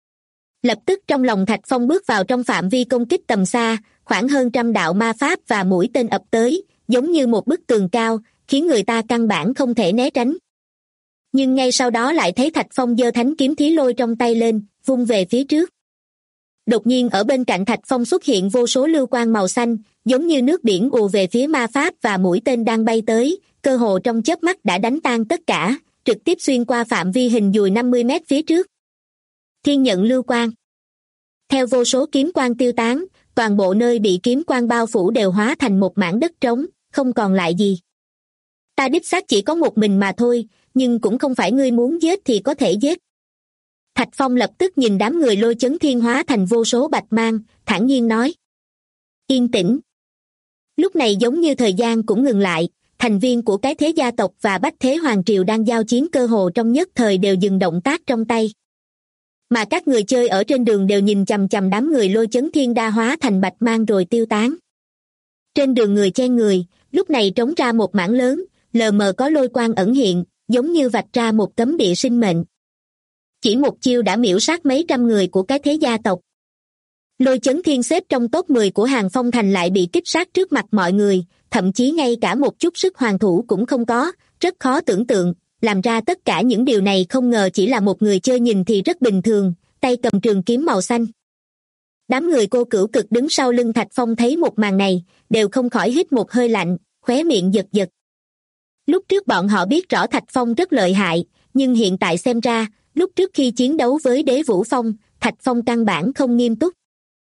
[SPEAKER 2] Lập tức trong lòng Thạch Phong bước vào trong phạm vi công kích tầm xa, khoảng hơn 100 đạo ma pháp và mũi tên ập tới, giống như một bức tường cao, khiến người ta căn bản không thể né tránh. Nhưng ngay sau đó lại thấy Thạch Phong giơ thánh kiếm Thí Lôi trong tay lên, vung về phía trước. Đột nhiên ở bên cạnh Thạch Phong xuất hiện vô số lưu quang màu xanh, giống như nước biển ùa về phía ma pháp và mũi tên đang bay tới, cơ hồ trong chớp mắt đã đánh tan tất cả, trực tiếp xuyên qua phạm vi hình dùi 50 mét phía trước. Thiên nhận lưu quang. Theo vô số kiếm quang tiêu tán, toàn bộ nơi bị kiếm quang bao phủ đều hóa thành một mảng đất trống, không còn lại gì. Ta đích xác chỉ có một mình mà thôi, nhưng cũng không phải ngươi muốn giết thì có thể giết. Thạch Phong lập tức nhìn đám người Lôi Chấn Thiên hóa thành vô số bạch mang, thản nhiên nói. Yên tĩnh. Lúc này giống như thời gian cũng ngừng lại, thành viên của cái thế gia tộc và Bách Thế Hoàng Triều đang giao chiến cơ hồ trong nhất thời đều dừng động tác trong tay. Mà các người chơi ở trên đường đều nhìn chằm chằm đám người Lôi Chấn Thiên đa hóa thành bạch mang rồi tiêu tán. Trên đường người chen người, lúc này trống ra một mảng lớn, lờ mờ có lôi quang ẩn hiện, giống như vạch ra một cấm địa sinh mệnh. Chỉ một chiêu đã miễu sát mấy trăm người của cái thế gia tộc. Lôi Chấn Thiên xếp trong top 10 của Hàng Phong Thành lại bị kích sát trước mặt mọi người, thậm chí ngay cả một chút sức hoàn thủ cũng không có, rất khó tưởng tượng, làm ra tất cả những điều này không ngờ chỉ là một người chơi nhìn thì rất bình thường, tay cầm trường kiếm màu xanh. Đám người Cô Cửu Cực đứng sau lưng Thạch Phong thấy một màn này, đều không khỏi hít một hơi lạnh, khóe miệng giật giật. Lúc trước bọn họ biết rõ Thạch Phong rất lợi hại, nhưng hiện tại xem ra, lúc trước khi chiến đấu với Đế Vũ Phong, Thạch Phong căn bản không nghiêm túc.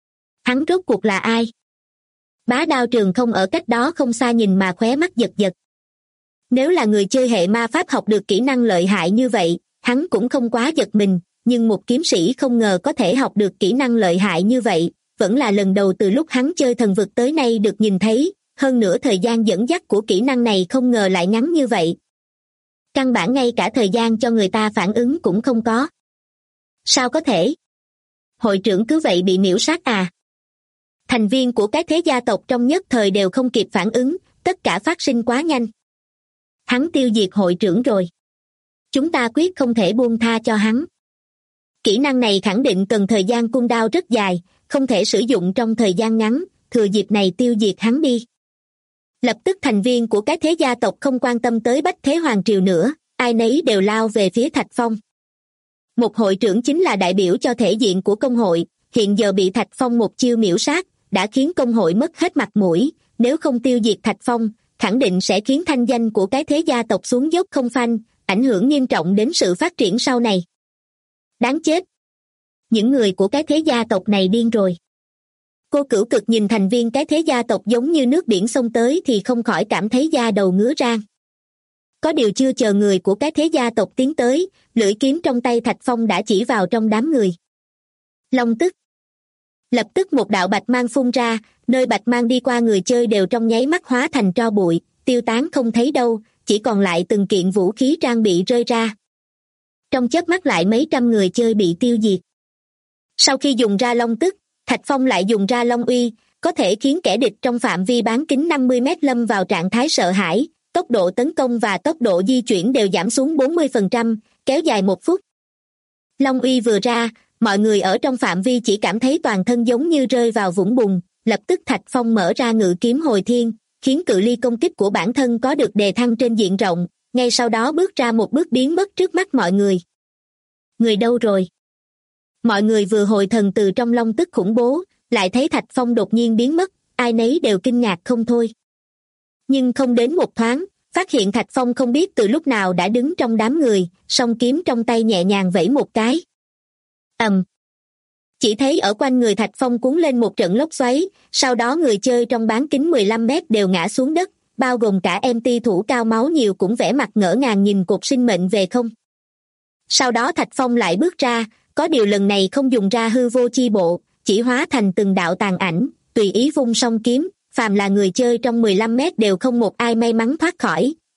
[SPEAKER 2] Hắn rốt cuộc là ai? Bá Đao Trường Không ở cách đó không xa nhìn mà khóe mắt giật giật. Nếu là người chơi hệ ma pháp học được kỹ năng lợi hại như vậy, hắn cũng không quá giật mình, nhưng một kiếm sĩ không ngờ có thể học được kỹ năng lợi hại như vậy, vẫn là lần đầu từ lúc hắn chơi thần vực tới nay được nhìn thấy, hơn nữa thời gian dẫn dắt của kỹ năng này không ngờ lại ngắn như vậy. Căn bản ngay cả thời gian cho người ta phản ứng cũng không có. Sao có thể? Hội trưởng cứ vậy bị miễu sát à? Thành viên của các thế gia tộc trong nhất thời đều không kịp phản ứng, tất cả phát sinh quá nhanh. Hắn tiêu diệt hội trưởng rồi. Chúng ta quyết không thể buông tha cho hắn. Kỹ năng này khẳng định cần thời gian cooldown rất dài, không thể sử dụng trong thời gian ngắn, thừa dịp này tiêu diệt hắn đi. Lập tức thành viên của các thế gia tộc không quan tâm tới Bách Thế Hoàng Triều nữa, ai nấy đều lao về phía Thạch Phong. Một hội trưởng chính là đại biểu cho thể diện của công hội, hiện giờ bị Thạch Phong một chiêu miễu sát, đã khiến công hội mất hết mặt mũi, nếu không tiêu diệt Thạch Phong, khẳng định sẽ khiến thanh danh của cái thế gia tộc xuống dốc không phanh, ảnh hưởng nghiêm trọng đến sự phát triển sau này. Đáng chết! Những người của cái thế gia tộc này điên rồi. Cô Cửu Cực nhìn thành viên cái thế gia tộc giống như nước biển xông tới thì không khỏi cảm thấy da đầu ngứa rang. Có điều chưa chờ người của cái thế gia tộc tiến tới, lưỡi kiếm trong tay Thạch Phong đã chỉ vào trong đám người. Long tức. Lập tức một đạo bạch mang phun ra, nơi bạch mang đi qua người chơi đều trong nháy mắt hóa thành tro bụi, tiêu tán không thấy đâu, chỉ còn lại từng kiện vũ khí trang bị rơi ra. Trong chớp mắt lại mấy trăm người chơi bị tiêu diệt. Sau khi dùng ra long tức, Thạch Phong lại dùng ra long uy, có thể khiến kẻ địch trong phạm vi bán kính 50 mét lâm vào trạng thái sợ hãi, tốc độ tấn công và tốc độ di chuyển đều giảm xuống 40%, kéo dài 1 phút. Long uy vừa ra, mọi người ở trong phạm vi chỉ cảm thấy toàn thân giống như rơi vào vũng bùn, lập tức Thạch Phong mở ra ngự kiếm hồi thiên, khiến cự ly công kích của bản thân có được đề thăng trên diện rộng, ngay sau đó bước ra một bước biến mất trước mắt mọi người. Người đâu rồi? Mọi người vừa hồi thần từ trong long tức khủng bố, lại thấy Thạch Phong đột nhiên biến mất, ai nấy đều kinh ngạc không thôi. Nhưng không đến một thoáng, phát hiện Thạch Phong không biết từ lúc nào đã đứng trong đám người, song kiếm trong tay nhẹ nhàng vẫy một cái. Chỉ thấy ở quanh người Thạch Phong cuốn lên một trận lốc xoáy, sau đó người chơi trong bán kính 15 mét đều ngã xuống đất, bao gồm cả MT thủ cao máu nhiều cũng vẻ mặt ngỡ ngàng nhìn cột sinh mệnh về không. Sau đó Thạch Phong lại bước ra, có điều lần này không dùng ra hư vô chi bộ, chỉ hóa thành từng đạo tàn ảnh, tùy ý vung song kiếm, phàm là người chơi trong 15 mét đều không một ai may mắn thoát khỏi,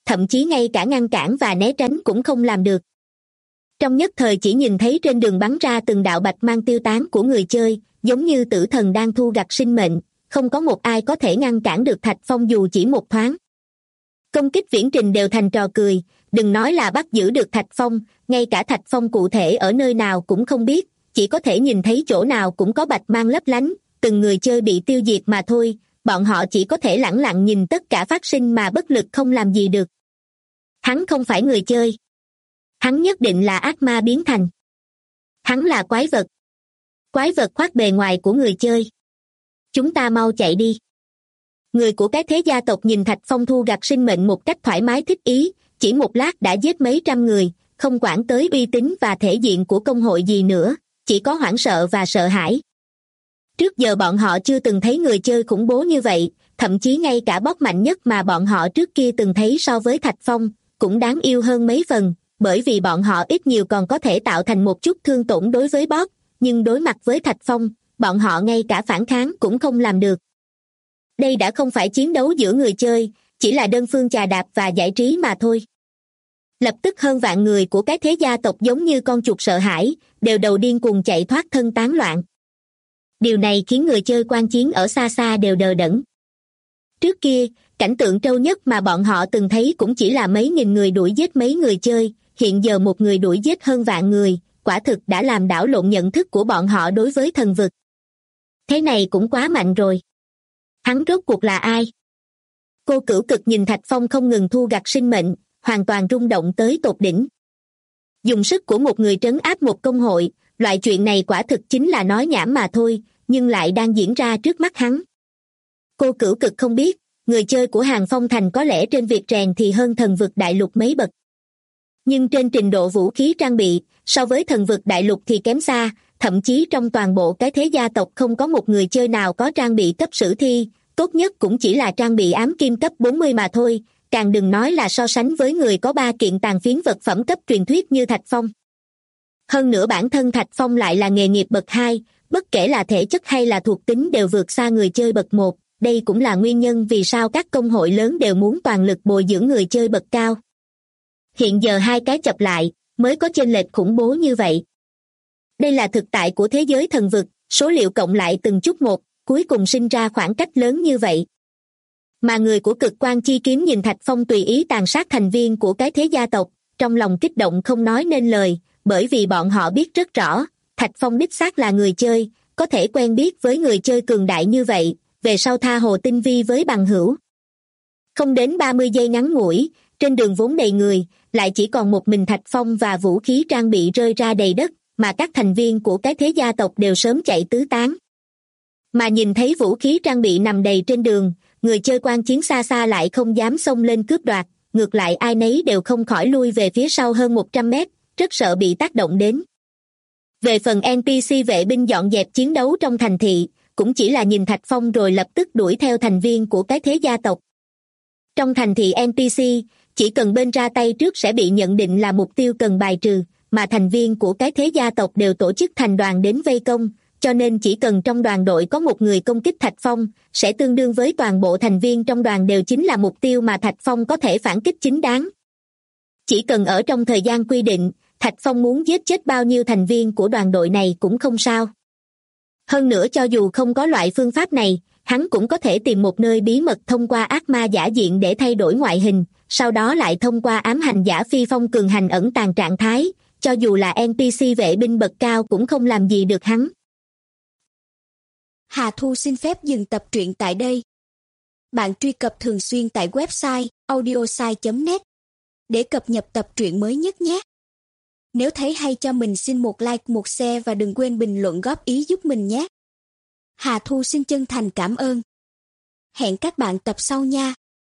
[SPEAKER 2] thậm chí ngay cả ngăn cản và né tránh cũng không làm được. Trong nhất thời chỉ nhìn thấy trên đường bắn ra từng đạo bạch mang tiêu tán của người chơi, giống như tử thần đang thu gặt sinh mệnh, không có một ai có thể ngăn cản được Thạch Phong dù chỉ một thoáng. Công kích viễn trình đều thành trò cười, đừng nói là bắt giữ được Thạch Phong, ngay cả Thạch Phong cụ thể ở nơi nào cũng không biết, chỉ có thể nhìn thấy chỗ nào cũng có bạch mang lấp lánh, từng người chơi bị tiêu diệt mà thôi, bọn họ chỉ có thể lẳng lặng nhìn tất cả phát sinh mà bất lực không làm gì được. Hắn không phải người chơi. Hắn nhất định là ác ma biến thành. Hắn là quái vật. Quái vật khoác bề ngoài của người chơi. Chúng ta mau chạy đi. Người của cái thế gia tộc nhìn Thạch Phong thu gặt sinh mệnh một cách thoải mái thích ý, chỉ một lát đã giết mấy trăm người, không quản tới uy tín và thể diện của công hội gì nữa, chỉ có hoảng sợ và sợ hãi. Trước giờ bọn họ chưa từng thấy người chơi khủng bố như vậy, thậm chí ngay cả boss mạnh nhất mà bọn họ trước kia từng thấy so với Thạch Phong, cũng đáng yêu hơn mấy phần, bởi vì bọn họ ít nhiều còn có thể tạo thành một chút thương tổn đối với boss, nhưng đối mặt với Thạch Phong, bọn họ ngay cả phản kháng cũng không làm được. Đây đã không phải chiến đấu giữa người chơi, chỉ là đơn phương chà đạp và giải trí mà thôi. Lập tức hơn vạn người của cái thế gia tộc giống như con chuột sợ hãi, đều đầu điên cuồng chạy thoát thân tán loạn. Điều này khiến người chơi quan chiến ở xa xa đều đờ đẫn. Trước kia, cảnh tượng trâu nhất mà bọn họ từng thấy cũng chỉ là mấy nghìn người đuổi giết mấy người chơi, hiện giờ một người đuổi giết hơn vạn người, quả thực đã làm đảo lộn nhận thức của bọn họ đối với thần vực. Thế này cũng quá mạnh rồi. Hắn rốt cuộc là ai? Cô Cửu Cực nhìn Thạch Phong không ngừng thu gặt sinh mệnh, hoàn toàn rung động tới tột đỉnh. Dùng sức của một người trấn áp một công hội, loại chuyện này quả thực chính là nói nhảm mà thôi, nhưng lại đang diễn ra trước mắt hắn. Cô Cửu Cực không biết, người chơi của Hàng Phong Thành có lẽ trên việc rèn thì hơn thần vực đại lục mấy bậc. Nhưng trên trình độ vũ khí trang bị, so với thần vực đại lục thì kém xa, thậm chí trong toàn bộ cái thế gia tộc không có một người chơi nào có trang bị cấp sử thi, tốt nhất cũng chỉ là trang bị ám kim cấp 40 mà thôi, càng đừng nói là so sánh với người có 3 kiện tàn phiến vật phẩm cấp truyền thuyết như Thạch Phong. Hơn nữa bản thân Thạch Phong lại là nghề nghiệp bậc 2, bất kể là thể chất hay là thuộc tính đều vượt xa người chơi bậc 1, đây cũng là nguyên nhân vì sao các công hội lớn đều muốn toàn lực bồi dưỡng người chơi bậc cao. Hiện giờ hai cái chập lại, mới có chênh lệch khủng bố như vậy. Đây là thực tại của thế giới thần vực, số liệu cộng lại từng chút một, cuối cùng sinh ra khoảng cách lớn như vậy. Mà người của Cực Quang Chi Kiếm nhìn Thạch Phong tùy ý tàn sát thành viên của cái thế gia tộc, trong lòng kích động không nói nên lời, bởi vì bọn họ biết rất rõ, Thạch Phong đích xác là người chơi, có thể quen biết với người chơi cường đại như vậy, về sau tha hồ tinh vi với bằng hữu. Không đến 30 giây ngắn ngủi, trên đường vốn đầy người, lại chỉ còn một mình Thạch Phong và vũ khí trang bị rơi ra đầy đất, mà các thành viên của cái thế gia tộc đều sớm chạy tứ tán. Mà nhìn thấy vũ khí trang bị nằm đầy trên đường, người chơi quan chiến xa xa lại không dám xông lên cướp đoạt, ngược lại ai nấy đều không khỏi lui về phía sau hơn 100 mét, rất sợ bị tác động đến. Về phần NPC vệ binh dọn dẹp chiến đấu trong thành thị, cũng chỉ là nhìn Thạch Phong rồi lập tức đuổi theo thành viên của cái thế gia tộc. Trong thành thị NPC, chỉ cần bên ra tay trước sẽ bị nhận định là mục tiêu cần bài trừ, mà thành viên của cái thế gia tộc đều tổ chức thành đoàn đến vây công, cho nên chỉ cần trong đoàn đội có một người công kích Thạch Phong, sẽ tương đương với toàn bộ thành viên trong đoàn đều chính là mục tiêu mà Thạch Phong có thể phản kích chính đáng. Chỉ cần ở trong thời gian quy định, Thạch Phong muốn giết chết bao nhiêu thành viên của đoàn đội này cũng không sao. Hơn nữa cho dù không có loại phương pháp này, hắn cũng có thể tìm một nơi bí mật thông qua ác ma giả diện để thay đổi ngoại hình, sau đó lại thông qua ám hành giả phi phong cường hành ẩn tàng trạng thái, cho dù là NPC vệ binh bậc cao cũng không làm gì được hắn.
[SPEAKER 3] Hà Thu xin phép dừng tập truyện tại đây. Bạn truy cập thường xuyên tại website audiosai.net để cập nhật tập truyện mới nhất nhé. Nếu thấy hay cho mình xin một like, một share và đừng quên bình luận góp ý giúp mình nhé. Hà Thu xin chân thành cảm ơn. Hẹn các bạn tập sau nha.